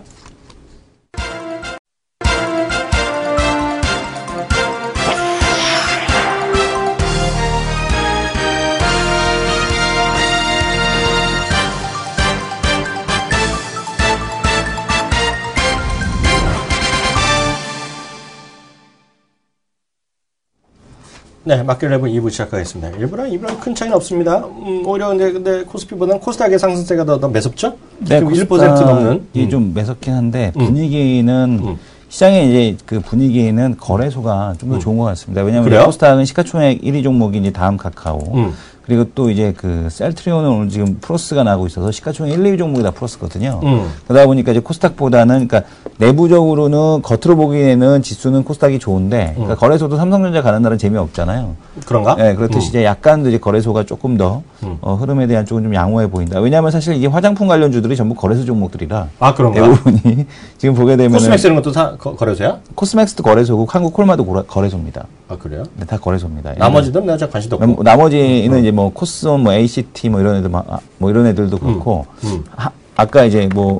네, 마켓랩은 이 부 시작하겠습니다. 일부랑 이 부랑 큰 차이는 없습니다. 음, 오히려 근데, 근데 코스피보다는 코스닥의 상승세가 더, 더 매섭죠? 네, 일 퍼센트 넘는. 이 좀 매섭긴 한데 분위기는 음. 시장의 이제 그 분위기는 거래소가 좀 더 음. 좋은 것 같습니다. 왜냐하면 코스닥은 시가총액 일 위 종목이 이제 다음 카카오. 음. 그리고 또 이제 그 셀트리온은 오늘 지금 플러스가 나고 있어서 시가총액 일, 이 위 종목이 다 플러스거든요. 음. 그러다 보니까 이제 코스닥보다는 그러니까 내부적으로는 겉으로 보기에는 지수는 코스닥이 좋은데 음. 그러니까 거래소도 삼성전자 가는 날은 재미없잖아요. 그런가? 네, 그렇듯이 음. 이제 약간 이제 거래소가 조금 더 음. 어, 흐름에 대한 쪽은 좀 양호해 보인다. 왜냐하면 사실 이게 화장품 관련주들이 전부 거래소 종목들이라. 아, 그런가? 대부분이 지금 보게 되면 코스맥스 이런 것도 사, 거, 거래소야? 코스맥스도 거래소고 한국 콜마도 고라, 거래소입니다. 아, 그래요? 네, 다 거래소입니다. 나머지는 내가 잘 관심도 없고. 나머지는 음. 이제 뭐 코스온, 뭐 에이씨티 뭐 이런 애들 뭐 이런 애들도 그렇고 음. 음. 하, 아까 이제 뭐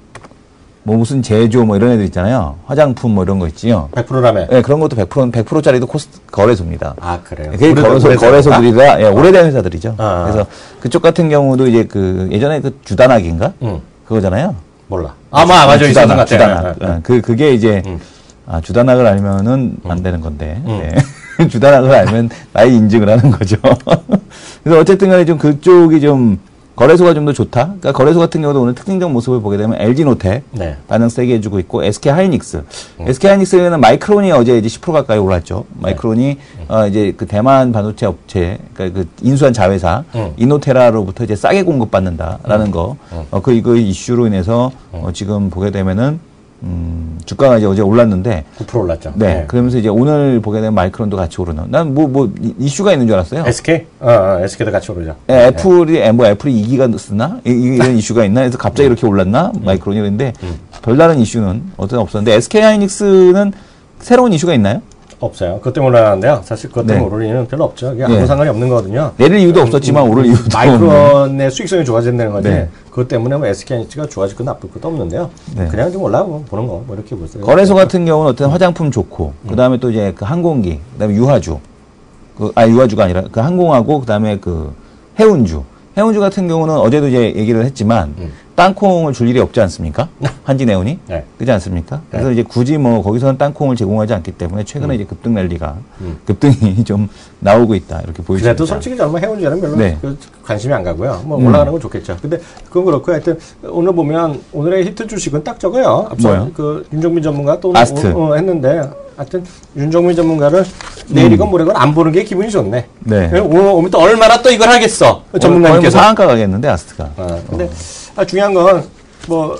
뭐 무슨 제조 뭐 이런 애들 있잖아요. 화장품 뭐 이런 거 있지요. 백 퍼센트라며. 네, 그런 것도 백 퍼센트 백 퍼센트짜리도 코스 거래소입니다. 아, 그래요. 그게 거래소 거래소들이라 예, 오래된 회사들이죠. 아. 그래서 그쪽 같은 경우도 이제 그 예전에 그 주단학인가? 음. 그거잖아요. 몰라. 아, 마, 맞아. 주단학. 주단학. 네, 네. 그 그게 이제 음. 아, 주단학을 알면은 안 음. 되는 건데. 음. 네. 주단학을 알면 나이 인증을 하는 거죠. 그래서 어쨌든 간에 좀 그쪽이 좀 거래소가 좀 더 좋다. 그러니까 거래소 같은 경우도 오늘 특징적 모습을 보게 되면 엘지노텍 네. 반응 세게 해주고 있고 에스케이하이닉스. 음. 에스케이하이닉스는 마이크론이 어제 이제 십 퍼센트 가까이 올랐죠. 마이크론이 네. 어, 이제 그 대만 반도체 업체, 그러니까 그 인수한 자회사 음. 이노테라로부터 이제 싸게 공급받는다라는 음. 거. 음. 어, 그 이거 이슈로 인해서 음. 어, 지금 보게 되면은. 음, 주가가 이제 어제 올랐는데. 구 퍼센트 올랐죠. 네. 네. 그러면서 이제 오늘 보게 되면 마이크론도 같이 오르는. 난 뭐, 뭐, 이슈가 있는 줄 알았어요. 에스케이? 어, 어 에스케이도 같이 오르죠. 네, 애플이, 네. 뭐, 애플이 이 기가 쓰나? 이, 이런 이슈가 있나? 그래서 갑자기 이렇게 올랐나? 음. 마이크론이. 그런데 음. 별다른 이슈는 어떤 없었는데, 에스케이하이닉스는 새로운 이슈가 있나요? 없어요. 그것 때문에 올라가는데요. 사실 그것 때문에 네. 오를 이유는 별로 없죠. 이게 아무 네. 상관이 없는 거거든요. 내릴 이유도 음, 없었지만 음, 오를 이유도 마이크론의 수익성이 좋아진다는 거지. 네. 그것 때문에 뭐 에스케이하이닉스가 좋아질 건 나쁠 것도 없는데요. 네. 그냥 좀 올라가고 보는 거, 뭐 이렇게 보세요. 거래소 같은 경우는 어떤 화장품 좋고, 음. 그 다음에 또 이제 그 항공기, 그 다음에 유화주, 그, 아, 유화주가 아니라 그 항공하고, 그 다음에 그 해운주. 해운주 같은 경우는 어제도 이제 얘기를 했지만, 음. 땅콩을 줄 일이 없지 않습니까? 한진해운이? 네. 그렇지 않습니까? 그래서 네. 이제 굳이 뭐 거기서는 땅콩을 제공하지 않기 때문에 최근에 음. 이제 급등 랠리가, 음. 급등이 좀 나오고 있다. 이렇게 보여집니다. 그래도 솔직히 저는 해운주에는 별로 네. 그 관심이 안 가고요. 뭐 올라가는 건 좋겠죠. 근데 그건 그렇고 하여튼 오늘 보면 오늘의 히트 주식은 딱 저거요. 앞서 뭐요? 그 윤종민 전문가 또 아스트. 어, 했는데 하여튼 윤종민 전문가를 내일이건 모레건 안 보는 게 기분이 좋네. 네. 오늘 오면 또 얼마나 또 이걸 하겠어. 전문가님께서. 상한가 가겠는데 아스트가. 아, 근데 어. 아, 중요한 건 뭐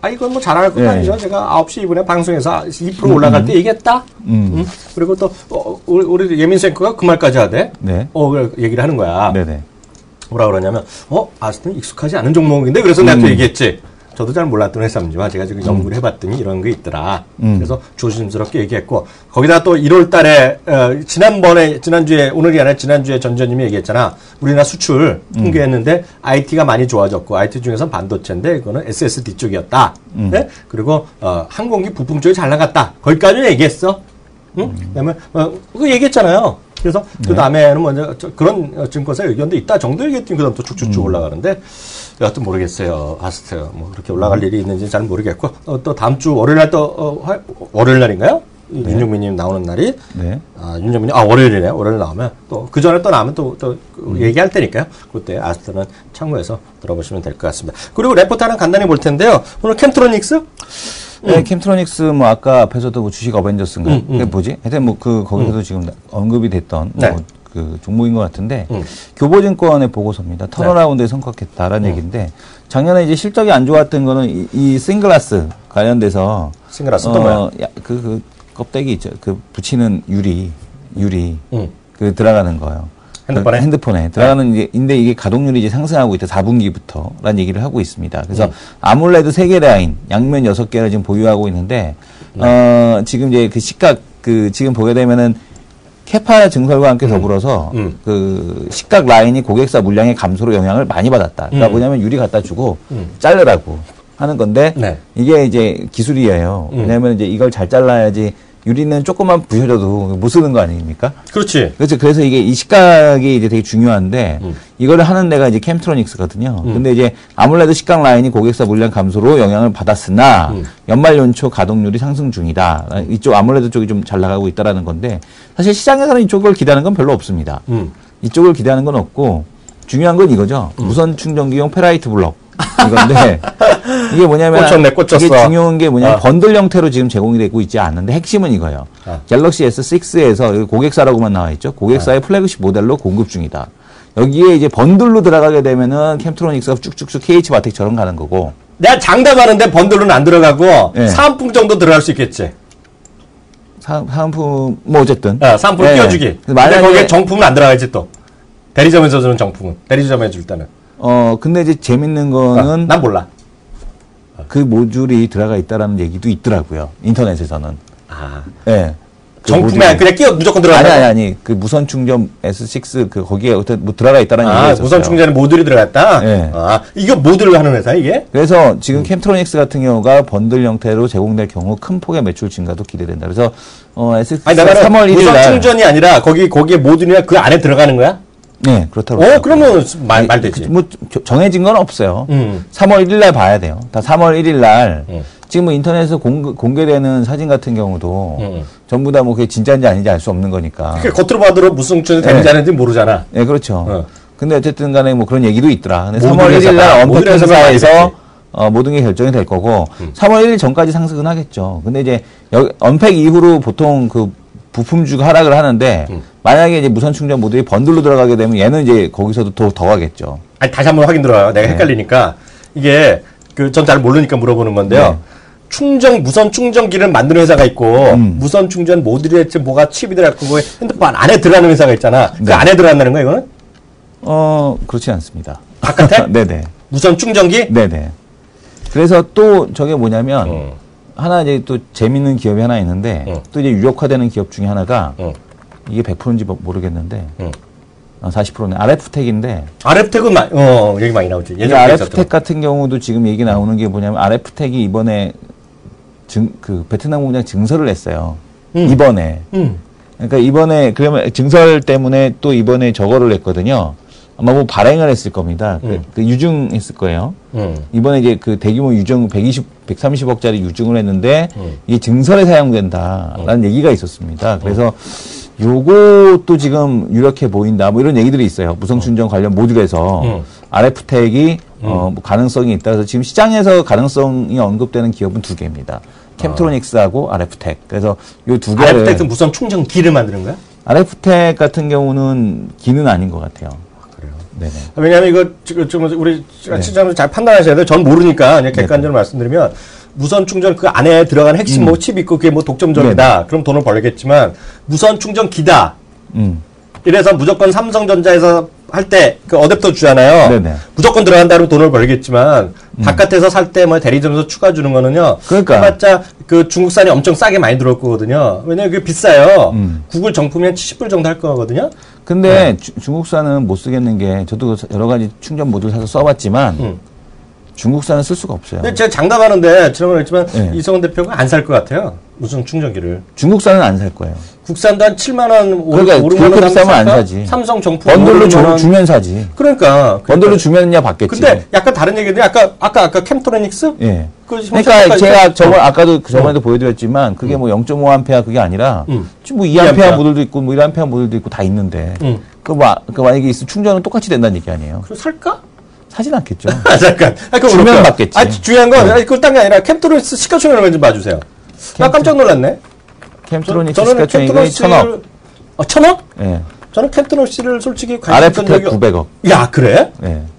아, 이건 뭐 잘할 것 네. 아니죠. 제가 아홉 시 이 분에 방송에서 이 퍼센트 올라갈 때 얘기했다. 음. 음. 그리고 또, 어, 우리, 우리 예민수 앵커가 그 말까지 하대. 네. 어, 얘기를 하는 거야. 네네. 뭐라 그러냐면, 어, 아스튼 익숙하지 않은 종목인데, 그래서 음. 내가 또 얘기했지. 저도 잘 몰랐던 회사입니다만 제가 지금 연구를 해봤더니 이런 게 있더라. 음. 그래서 조심스럽게 얘기했고 거기다 또 일월 달에 어, 지난번에 지난주에 오늘이 아니라 지난주에 전전님이 얘기했잖아. 우리나라 수출 통계했는데 음. 아이티가 많이 좋아졌고 아이티 중에서는 반도체인데 이거는 에스에스디 쪽이었다. 음. 네? 그리고 어, 항공기 부품 쪽이 잘 나갔다. 거기까지 얘기했어. 응? 음. 그다음에 어, 그거 얘기했잖아요. 그래서 네. 그 다음에는 먼저 그런 증권사 의견도 있다 정도 얘기했더니 그다음 또 쭉쭉쭉 음. 올라가는데 여하튼 모르겠어요. 아스트 뭐 그렇게 올라갈 음. 일이 있는지 잘 모르겠고 어, 또 다음 주 월요일 날 또 어, 월요일 날인가요? 네. 윤종민님 나오는 날이 네. 아 윤종민님 아 월요일이네요. 월요일 나오면 또 그 전에 또 나오면 또 또 음. 얘기할 테니까요. 그때 아스트는 참고해서 들어보시면 될 것 같습니다. 그리고 레포트 하나 간단히 볼 텐데요. 오늘 캠트로닉스 네, 음. 캠트로닉스 뭐 아까 앞에서도 뭐 주식 어벤져스인가 음, 음. 그게 뭐지? 하여튼 뭐 그 거기서도 음. 지금 언급이 됐던 네. 뭐 그 종목인 것 같은데 음. 교보증권의 보고서입니다. 턴어라운드에 네. 성격했다라는 음. 얘기인데 작년에 이제 실적이 안 좋았던 거는 이, 이 싱글라스 관련돼서 싱글라스 또 뭐야? 그, 그 껍데기 있죠. 그 붙이는 유리 유리 음. 그 들어가는 거요. 핸드폰에? 핸드폰에 들어가는 네. 이제, 인데 이게 가동률이 이제 상승하고 있다. 사 분기부터라는 얘기를 하고 있습니다. 그래서 음. 아몰레드 세 개 라인, 양면 여섯 개를 지금 보유하고 있는데, 네. 어, 지금 이제 그 시각, 그, 지금 보게 되면은 캐파 증설과 함께 더불어서 음. 음. 그 시각 라인이 고객사 물량의 감소로 영향을 많이 받았다. 그러니까 음. 뭐냐면 유리 갖다 주고 음. 자르라고 하는 건데, 네. 이게 이제 기술이에요. 음. 왜냐면 이제 이걸 잘 잘라야지 유리는 조금만 부셔져도 못 쓰는 거 아닙니까? 그렇지. 그렇죠. 그래서 이게 이 시각이 이제 되게 중요한데, 음. 이거를 하는 데가 이제 캠트로닉스거든요. 음. 근데 이제 아무래도 시각 라인이 고객사 물량 감소로 영향을 받았으나, 음. 연말 연초 가동률이 상승 중이다. 이쪽 아무래도 쪽이 좀 잘 나가고 있다라는 건데, 사실 시장에서는 이쪽을 기대하는 건 별로 없습니다. 음. 이쪽을 기대하는 건 없고, 중요한 건 이거죠. 음. 무선 충전기용 페라이트 블럭. 이건데 이게 뭐냐면 꽂혔네, 꽂혔어. 이게 중요한 게 뭐냐면 어. 번들 형태로 지금 제공이 되고 있지 않는데 핵심은 이거예요. 어. 갤럭시 에스 식스에서 여기 고객사라고만 나와 있죠. 고객사의 어. 플래그십 모델로 공급 중이다. 여기에 이제 번들로 들어가게 되면은 캠트로닉스가 쭉쭉쭉 케이에이치 바텍처럼 가는 거고. 내가 장담하는데 번들로는 안 들어가고 네. 사은품 정도 들어갈 수 있겠지. 사, 사은품 뭐 어쨌든. 어, 사은품 네. 띄워주기. 만약에 거기에 정품은 안 들어가겠지 또. 대리점에서 주는 정품은 대리점에 줄 때는. 어, 근데 이제 재밌는 거는. 어, 난 몰라. 그 모듈이 들어가 있다라는 얘기도 있더라고요. 인터넷에서는. 아. 예. 네. 그 정품에 그냥 끼워 무조건 들어간다. 아니, 아니, 아니. 그 무선 충전 에스 식스 그 거기에 어떤 뭐 들어가 있다라는 아, 얘기가 있었어요. 무선 충전에 모듈이 들어갔다? 네. 아, 이거 모듈을 하는 회사, 이게? 그래서 지금 음. 캠트로닉스 같은 경우가 번들 형태로 제공될 경우 큰 폭의 매출 증가도 기대된다. 그래서, 어, 에스 식스 삼월 일일 날. 무선 충전이 아니라 거기, 거기에 모듈이나 그 안에 들어가는 거야? 네, 그렇다고. 어, 그러면 말, 말 되지. 뭐, 정해진 건 없어요. 음. 삼월 일일 날 봐야 돼요. 다 삼월 일일 날. 음. 지금 뭐 인터넷에서 공, 공개되는 사진 같은 경우도 음. 전부 다 뭐 그게 진짜인지 아닌지 알 수 없는 거니까. 그러니까 겉으로 봐도 무슨 충전이 되는지 네. 아닌지 모르잖아. 네, 그렇죠. 어. 근데 어쨌든 간에 뭐 그런 얘기도 있더라. 근데 삼월 일일 날 언팩 행사에서 어, 모든 게 결정이 될 거고, 음. 삼월 일일 전까지 상승은 하겠죠. 근데 이제 여기 언팩 이후로 보통 그 부품주가 하락을 하는데, 음. 만약에 이제 무선 충전 모듈이 번들로 들어가게 되면 얘는 이제 거기서도 더, 더 가겠죠. 아니, 다시 한번 확인 들어요. 내가 네. 헷갈리니까. 이게, 그, 전 잘 모르니까 물어보는 건데요. 네. 충전, 무선 충전기를 만드는 회사가 있고, 음. 무선 충전 모듈에 뭐가 칩이 들어갔고, 핸드폰 안에 들어가는 회사가 있잖아. 네. 그 안에 들어간다는 거야, 이거는? 어, 그렇지 않습니다. 바깥에? 네네. 무선 충전기? 네네. 그래서 또 저게 뭐냐면, 음. 하나 이제 또 재밌는 기업이 하나 있는데, 음. 또 이제 유력화되는 기업 중에 하나가, 음. 이게 백 퍼센트인지 모르겠는데, 음. 어, 사십 퍼센트네. 아르에프텍인데. 아르에프텍은, 마, 어, 얘기 많이 나오지. 예전에 아르에프텍 같은 경우도 지금 얘기 나오는 게 뭐냐면, 아르에프텍이 이번에 증, 그, 베트남 공장 증설을 했어요. 음. 이번에. 음. 그러니까 이번에, 그러면 증설 때문에 또 이번에 저거를 했거든요. 아마 뭐 발행을 했을 겁니다. 음. 그, 그 유증했을 거예요. 음. 이번에 이제 그 대규모 유증 백이십, 백삼십억짜리 유증을 했는데, 음. 이게 증설에 사용된다라는 음. 얘기가 있었습니다. 그래서 요것도 지금 유력해 보인다. 뭐 이런 얘기들이 있어요. 무선 충전 관련 모듈에서 음. 아르에프텍이 음. 어, 뭐 가능성이 있다. 그래서 지금 시장에서 가능성이 언급되는 기업은 두 개입니다. 캠트로닉스하고 아. 아르에프텍. 그래서 요 두 개를. 아르에프텍은 무선 충전기를 만드는 거야? 아르에프텍 같은 경우는 기는 아닌 것 같아요. 아, 그래요? 네네. 왜냐하면 이거 지금 좀 우리 시청자분들 네. 잘 판단하셔야 돼요. 전 모르니까 그냥 객관적으로 네. 말씀드리면 무선 충전 그 안에 들어간 핵심 음. 뭐 칩 있고 그게 뭐 독점적이다. 네네. 그럼 돈을 벌겠지만 무선 충전기다. 음. 이래서 무조건 삼성전자에서 할 때 그 어댑터 주잖아요. 네네. 무조건 들어간다고 돈을 벌겠지만 음. 바깥에서 살 때 뭐 대리점에서 추가 주는 거는요. 그러니까 해봤자 그 중국산이 엄청 싸게 많이 들어올 거거든요. 왜냐면 그게 비싸요. 음. 구글 정품이 한 칠십 불 정도 할 거거든요. 근데 네. 주, 중국산은 못 쓰겠는 게 저도 여러 가지 충전 모듈 사서 써봤지만 음. 중국산은 쓸 수가 없어요. 근데 제가 장담하는데 지난번에 했지만 네. 이성훈 대표가 안 살 것 같아요. 무슨 충전기를. 중국산은 안 살 거예요. 국산도 한 칠만 원, 그러니까 그렇게 비싸면 안 사지. 삼성 정품 번들로 주, 주면 사지. 그러니까 번들로 주면야 받겠지. 근데 약간 다른 얘기인데 아까 아까 아까 캠트로닉스? 예. 그 그러니까 제가 저번 아까도 저번에도 어. 보여드렸지만 그게 뭐 영 점 오 앰페어 그게 아니라 음. 지금 뭐 이 앰페어 모듈도 있고 뭐 일 앰페어 모듈도 있고 다 있는데 음. 그, 뭐, 그 만약에 있으면 충전은 똑같이 된다는 얘기 아니에요. 그럼 살까? 사진 않겠죠. 아, 잠깐. 아, 주면 받겠지. 아, 중요한 건, 네. 아니, 그걸 딴 게 아니라, 캠트로닉스 시가총액을 좀 봐주세요. 캠트... 나 깜짝 놀랐네. 캠트로닉스 시가총액이 천억. 아, 천억? 예. 네. 저는 캠트로닉스를 솔직히 알에프텍 구백억. 야, 그래? 예. 네.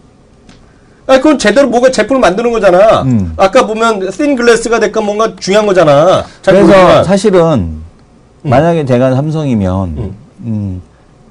아, 그건 제대로 뭐가 제품을 만드는 거잖아. 음. 아까 보면, 씬 글래스가 됐건 뭔가 중요한 거잖아. 그래서 모르지만. 사실은, 음. 만약에 제가 삼성이면, 음. 음,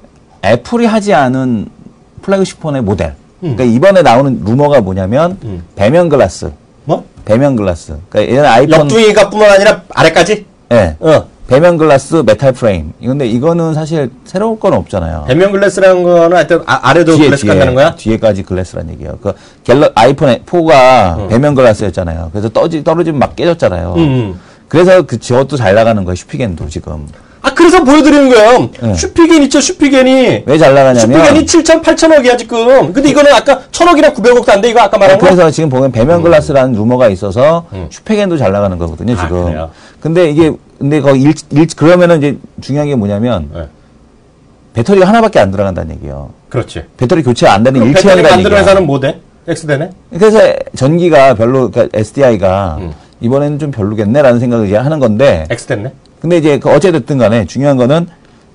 애플이 하지 않은 플래그십 폰의 모델. 음. 그러니까 이번에 나오는 루머가 뭐냐면 음. 배면 글라스. 뭐? 배면 글라스. 그러니까 얘는 아이폰 옆둥이가 뿐만 아니라 아래까지? 예. 네. 어. 배면 글라스 메탈 프레임. 근데 이거는 사실 새로울 건 없잖아요. 배면 글라스라는 거는 하여튼 아, 아래도 뒤에, 글라스 간다는 거야? 뒤에까지 글라스란 얘기예요. 그 갤러 아이폰 사가 음. 배면 글라스였잖아요. 그래서 떠지 떨어지면 막 깨졌잖아요. 음. 그래서 그 저것도 잘 나가는 거예요. 슈피겐도 지금. 아, 그래서 보여드리는 거예요. 네. 슈피겐 있죠, 슈피겐이. 왜 잘 나가냐면. 슈피겐이 칠천, 팔천억이야, 지금. 근데 이거는 아까 천억이랑 구백억도 안 돼, 이거 아까 말한 거. 그래서 지금 보면 배면 글라스라는 음. 루머가 있어서 음. 슈피겐도 잘 나가는 거거든요, 지금. 아, 그래요? 근데 이게, 근데 거기 일, 일, 그러면은 이제 중요한 게 뭐냐면. 네. 배터리가 하나밖에 안 들어간다는 얘기예요. 그렇지. 배터리 교체 안 되는 일체형이라는 얘기야. 배터리 만드는 회사는 뭐 돼? X대네? 그래서 전기가 별로, 그러니까 에스디아이가 음. 이번에는 좀 별로겠네라는 생각을 하는 건데. X됐네? 근데 이제 그 어찌됐든 간에 중요한 거는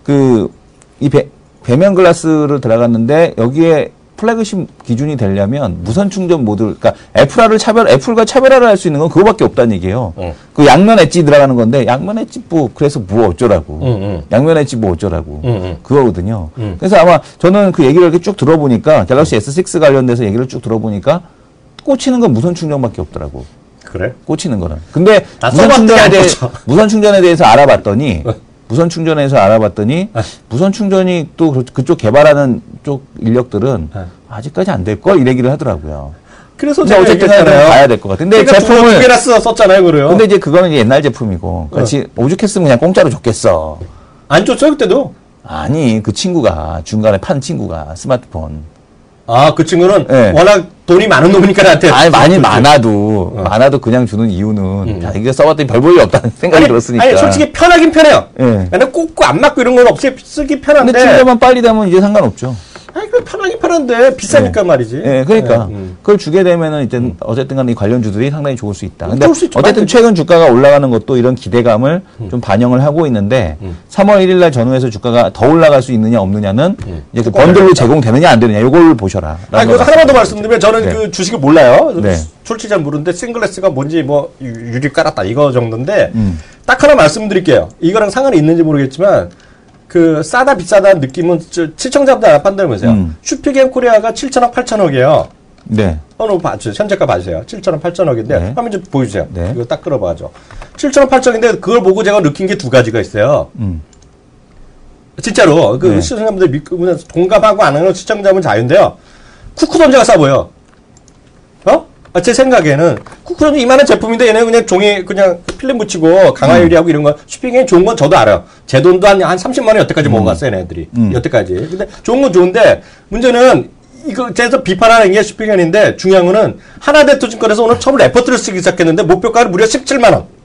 그 이 배면 글라스를 들어갔는데 여기에 플래그십 기준이 되려면 무선 충전 모듈, 그러니까 애플화를 차별, 애플과 차별화를 할 수 있는 건 그거밖에 없다는 얘기예요. 응. 그 양면 엣지 들어가는 건데 양면 엣지 뭐 그래서 뭐 어쩌라고. 응, 응. 양면 엣지 뭐 어쩌라고. 응, 그거거든요. 응. 그래서 아마 저는 그 얘기를 이렇게 쭉 들어보니까 갤럭시 에스 식스 관련돼서 얘기를 쭉 들어보니까 꽂히는 건 무선 충전밖에 없더라고. 그래? 꽂히는 거는. 근데 무선 충전에 대해 무선 충전에 대해서 알아봤더니 무선 충전에서 알아봤더니 무선 충전이 또 그쪽 개발하는 쪽 인력들은 아직까지 안 될 걸 이 얘기를 하더라고요. 그래서 제가 어쨌든 가야 될 것 같아. 근데 제품을 두 개나 썼잖아요, 그래요. 근데 이제 그거는 이제 옛날 제품이고 같이 어. 오죽했으면 그냥 공짜로 줬겠어. 안 줬어요 그때도? 아니 그 친구가 중간에 판 친구가 스마트폰. 아, 그 친구는 네. 워낙 돈이 많은 놈이니까 나한테. 아니, 많이 많아도, 어. 많아도 그냥 주는 이유는, 음. 자, 이게 써봤더니 별 볼일 없다는 생각이 아니, 들었으니까. 아니, 솔직히 편하긴 편해요. 예. 네. 꽂고 안 맞고 이런 건 없이 쓰기 편한데. 근데 충전만 빨리 되면 이제 상관없죠. 아니, 그 편하긴 편한데, 비싸니까 네. 말이지. 예, 네, 그러니까. 네. 음. 그걸 주게 되면은, 이제, 음. 어쨌든 간에 이 관련주들이 상당히 좋을 수 있다. 근데, 수 어쨌든 최근 주가가 올라가는 것도 이런 기대감을 음. 좀 반영을 하고 있는데, 음. 삼월 일일 날 전후에서 주가가 더 올라갈 수 있느냐, 없느냐는, 음. 이제 그 번들로 제공되느냐, 안 되느냐, 요걸 보셔라. 아니, 그래서 하나만 더 말씀드리면, 저는 네. 그 주식을 몰라요. 네. 솔직히 잘 모르는데, 싱글레스가 뭔지 뭐, 유리 깔았다, 이거 정도인데, 음. 딱 하나 말씀드릴게요. 이거랑 상관이 있는지 모르겠지만, 그 싸다 비싸다는 느낌은 시청자분들 알아 판단해보세요. 음. 슈피겐 코리아가 칠천억, 팔천억이에요. 네. 어느 봐주세요. 현재가 봐주세요. 칠천억, 팔천억인데 네. 화면 좀 보여주세요. 네. 이거 딱 끌어봐죠. 칠천억, 팔천억인데 그걸 보고 제가 느낀 게 두 가지가 있어요. 음. 진짜로 그 네. 시청자분들 믿고 동감하고 안 하는 시청자분 자유인데요. 쿠쿠전자가 싸 보여. 어? 아, 제 생각에는 쿠쿠전자 이만한 제품인데 얘네 그냥 종이 그냥 필름 붙이고 강화 유리하고 음. 이런 거 슈핑이 좋은 건 저도 알아요. 제 돈도 한, 한 삼십만 원 여태까지 음. 먹어갔어요, 얘네들이. 음. 여태까지. 근데 좋은 건 좋은데 문제는 이거 제가 비판하는 게 슈핑현인데 중요한 거는 하나대투증권에서 오늘 처음 레포트를 쓰기 시작했는데 목표가는 무려 십칠만 원.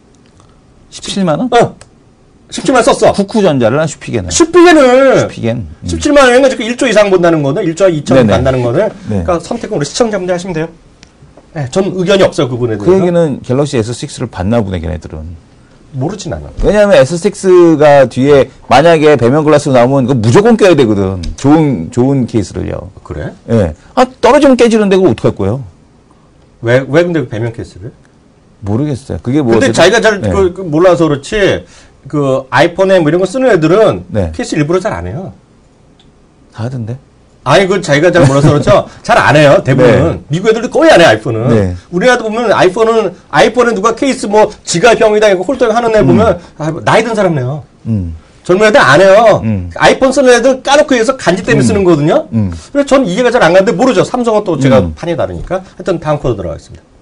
십칠만 원? 어. 십칠만 원 썼어. 쿠쿠전자를 한 슈피겐을. 슈피겐을. 슈피겐. 음. 십칠만 원이면 지금 일 조 이상 본다는 거는 일 조 이천억 간다는 거는. 네. 그러니까 선택은 우리 시청자분들 하시면 돼요. 네, 전 의견이 없어요, 그 부분에 대해서. 그 얘기는 갤럭시 에스 식스를 봤나 보네, 걔네들은. 모르진 않아. 왜냐하면 에스 식스가 뒤에 만약에 배면 글라스로 나오면 그거 무조건 껴야 되거든. 좋은 좋은 케이스를요. 그래? 예. 네. 아 떨어지면 깨지는데 그거 어떡할 거예요? 왜 왜 근데 배면 케이스를? 모르겠어요. 그게 뭐. 근데 자기가 잘 네. 그, 그 몰라서 그렇지. 그 아이폰에 뭐 이런 거 쓰는 애들은 네. 케이스 일부러 잘 안 해요. 다 하던데. 아니, 그 자기가 잘 몰라서 그렇죠. 잘 안 해요. 대부분은. 네. 미국 애들도 거의 안 해요, 아이폰은. 네. 우리나라도 보면 아이폰은, 아이폰에 누가 케이스 뭐 지갑형이다, 이거 홀더형 하는 애 음. 보면, 아, 나이 든 사람 네요. 음. 젊은 애들 안 해요. 음. 아이폰 쓰는 애들 까놓고 해서 간지 때문에 음. 쓰는 거거든요. 음. 그래서 전 이해가 잘 안 가는데 모르죠. 삼성은 또 제가 음. 판이 다르니까. 하여튼 다음 코드 들어가겠습니다.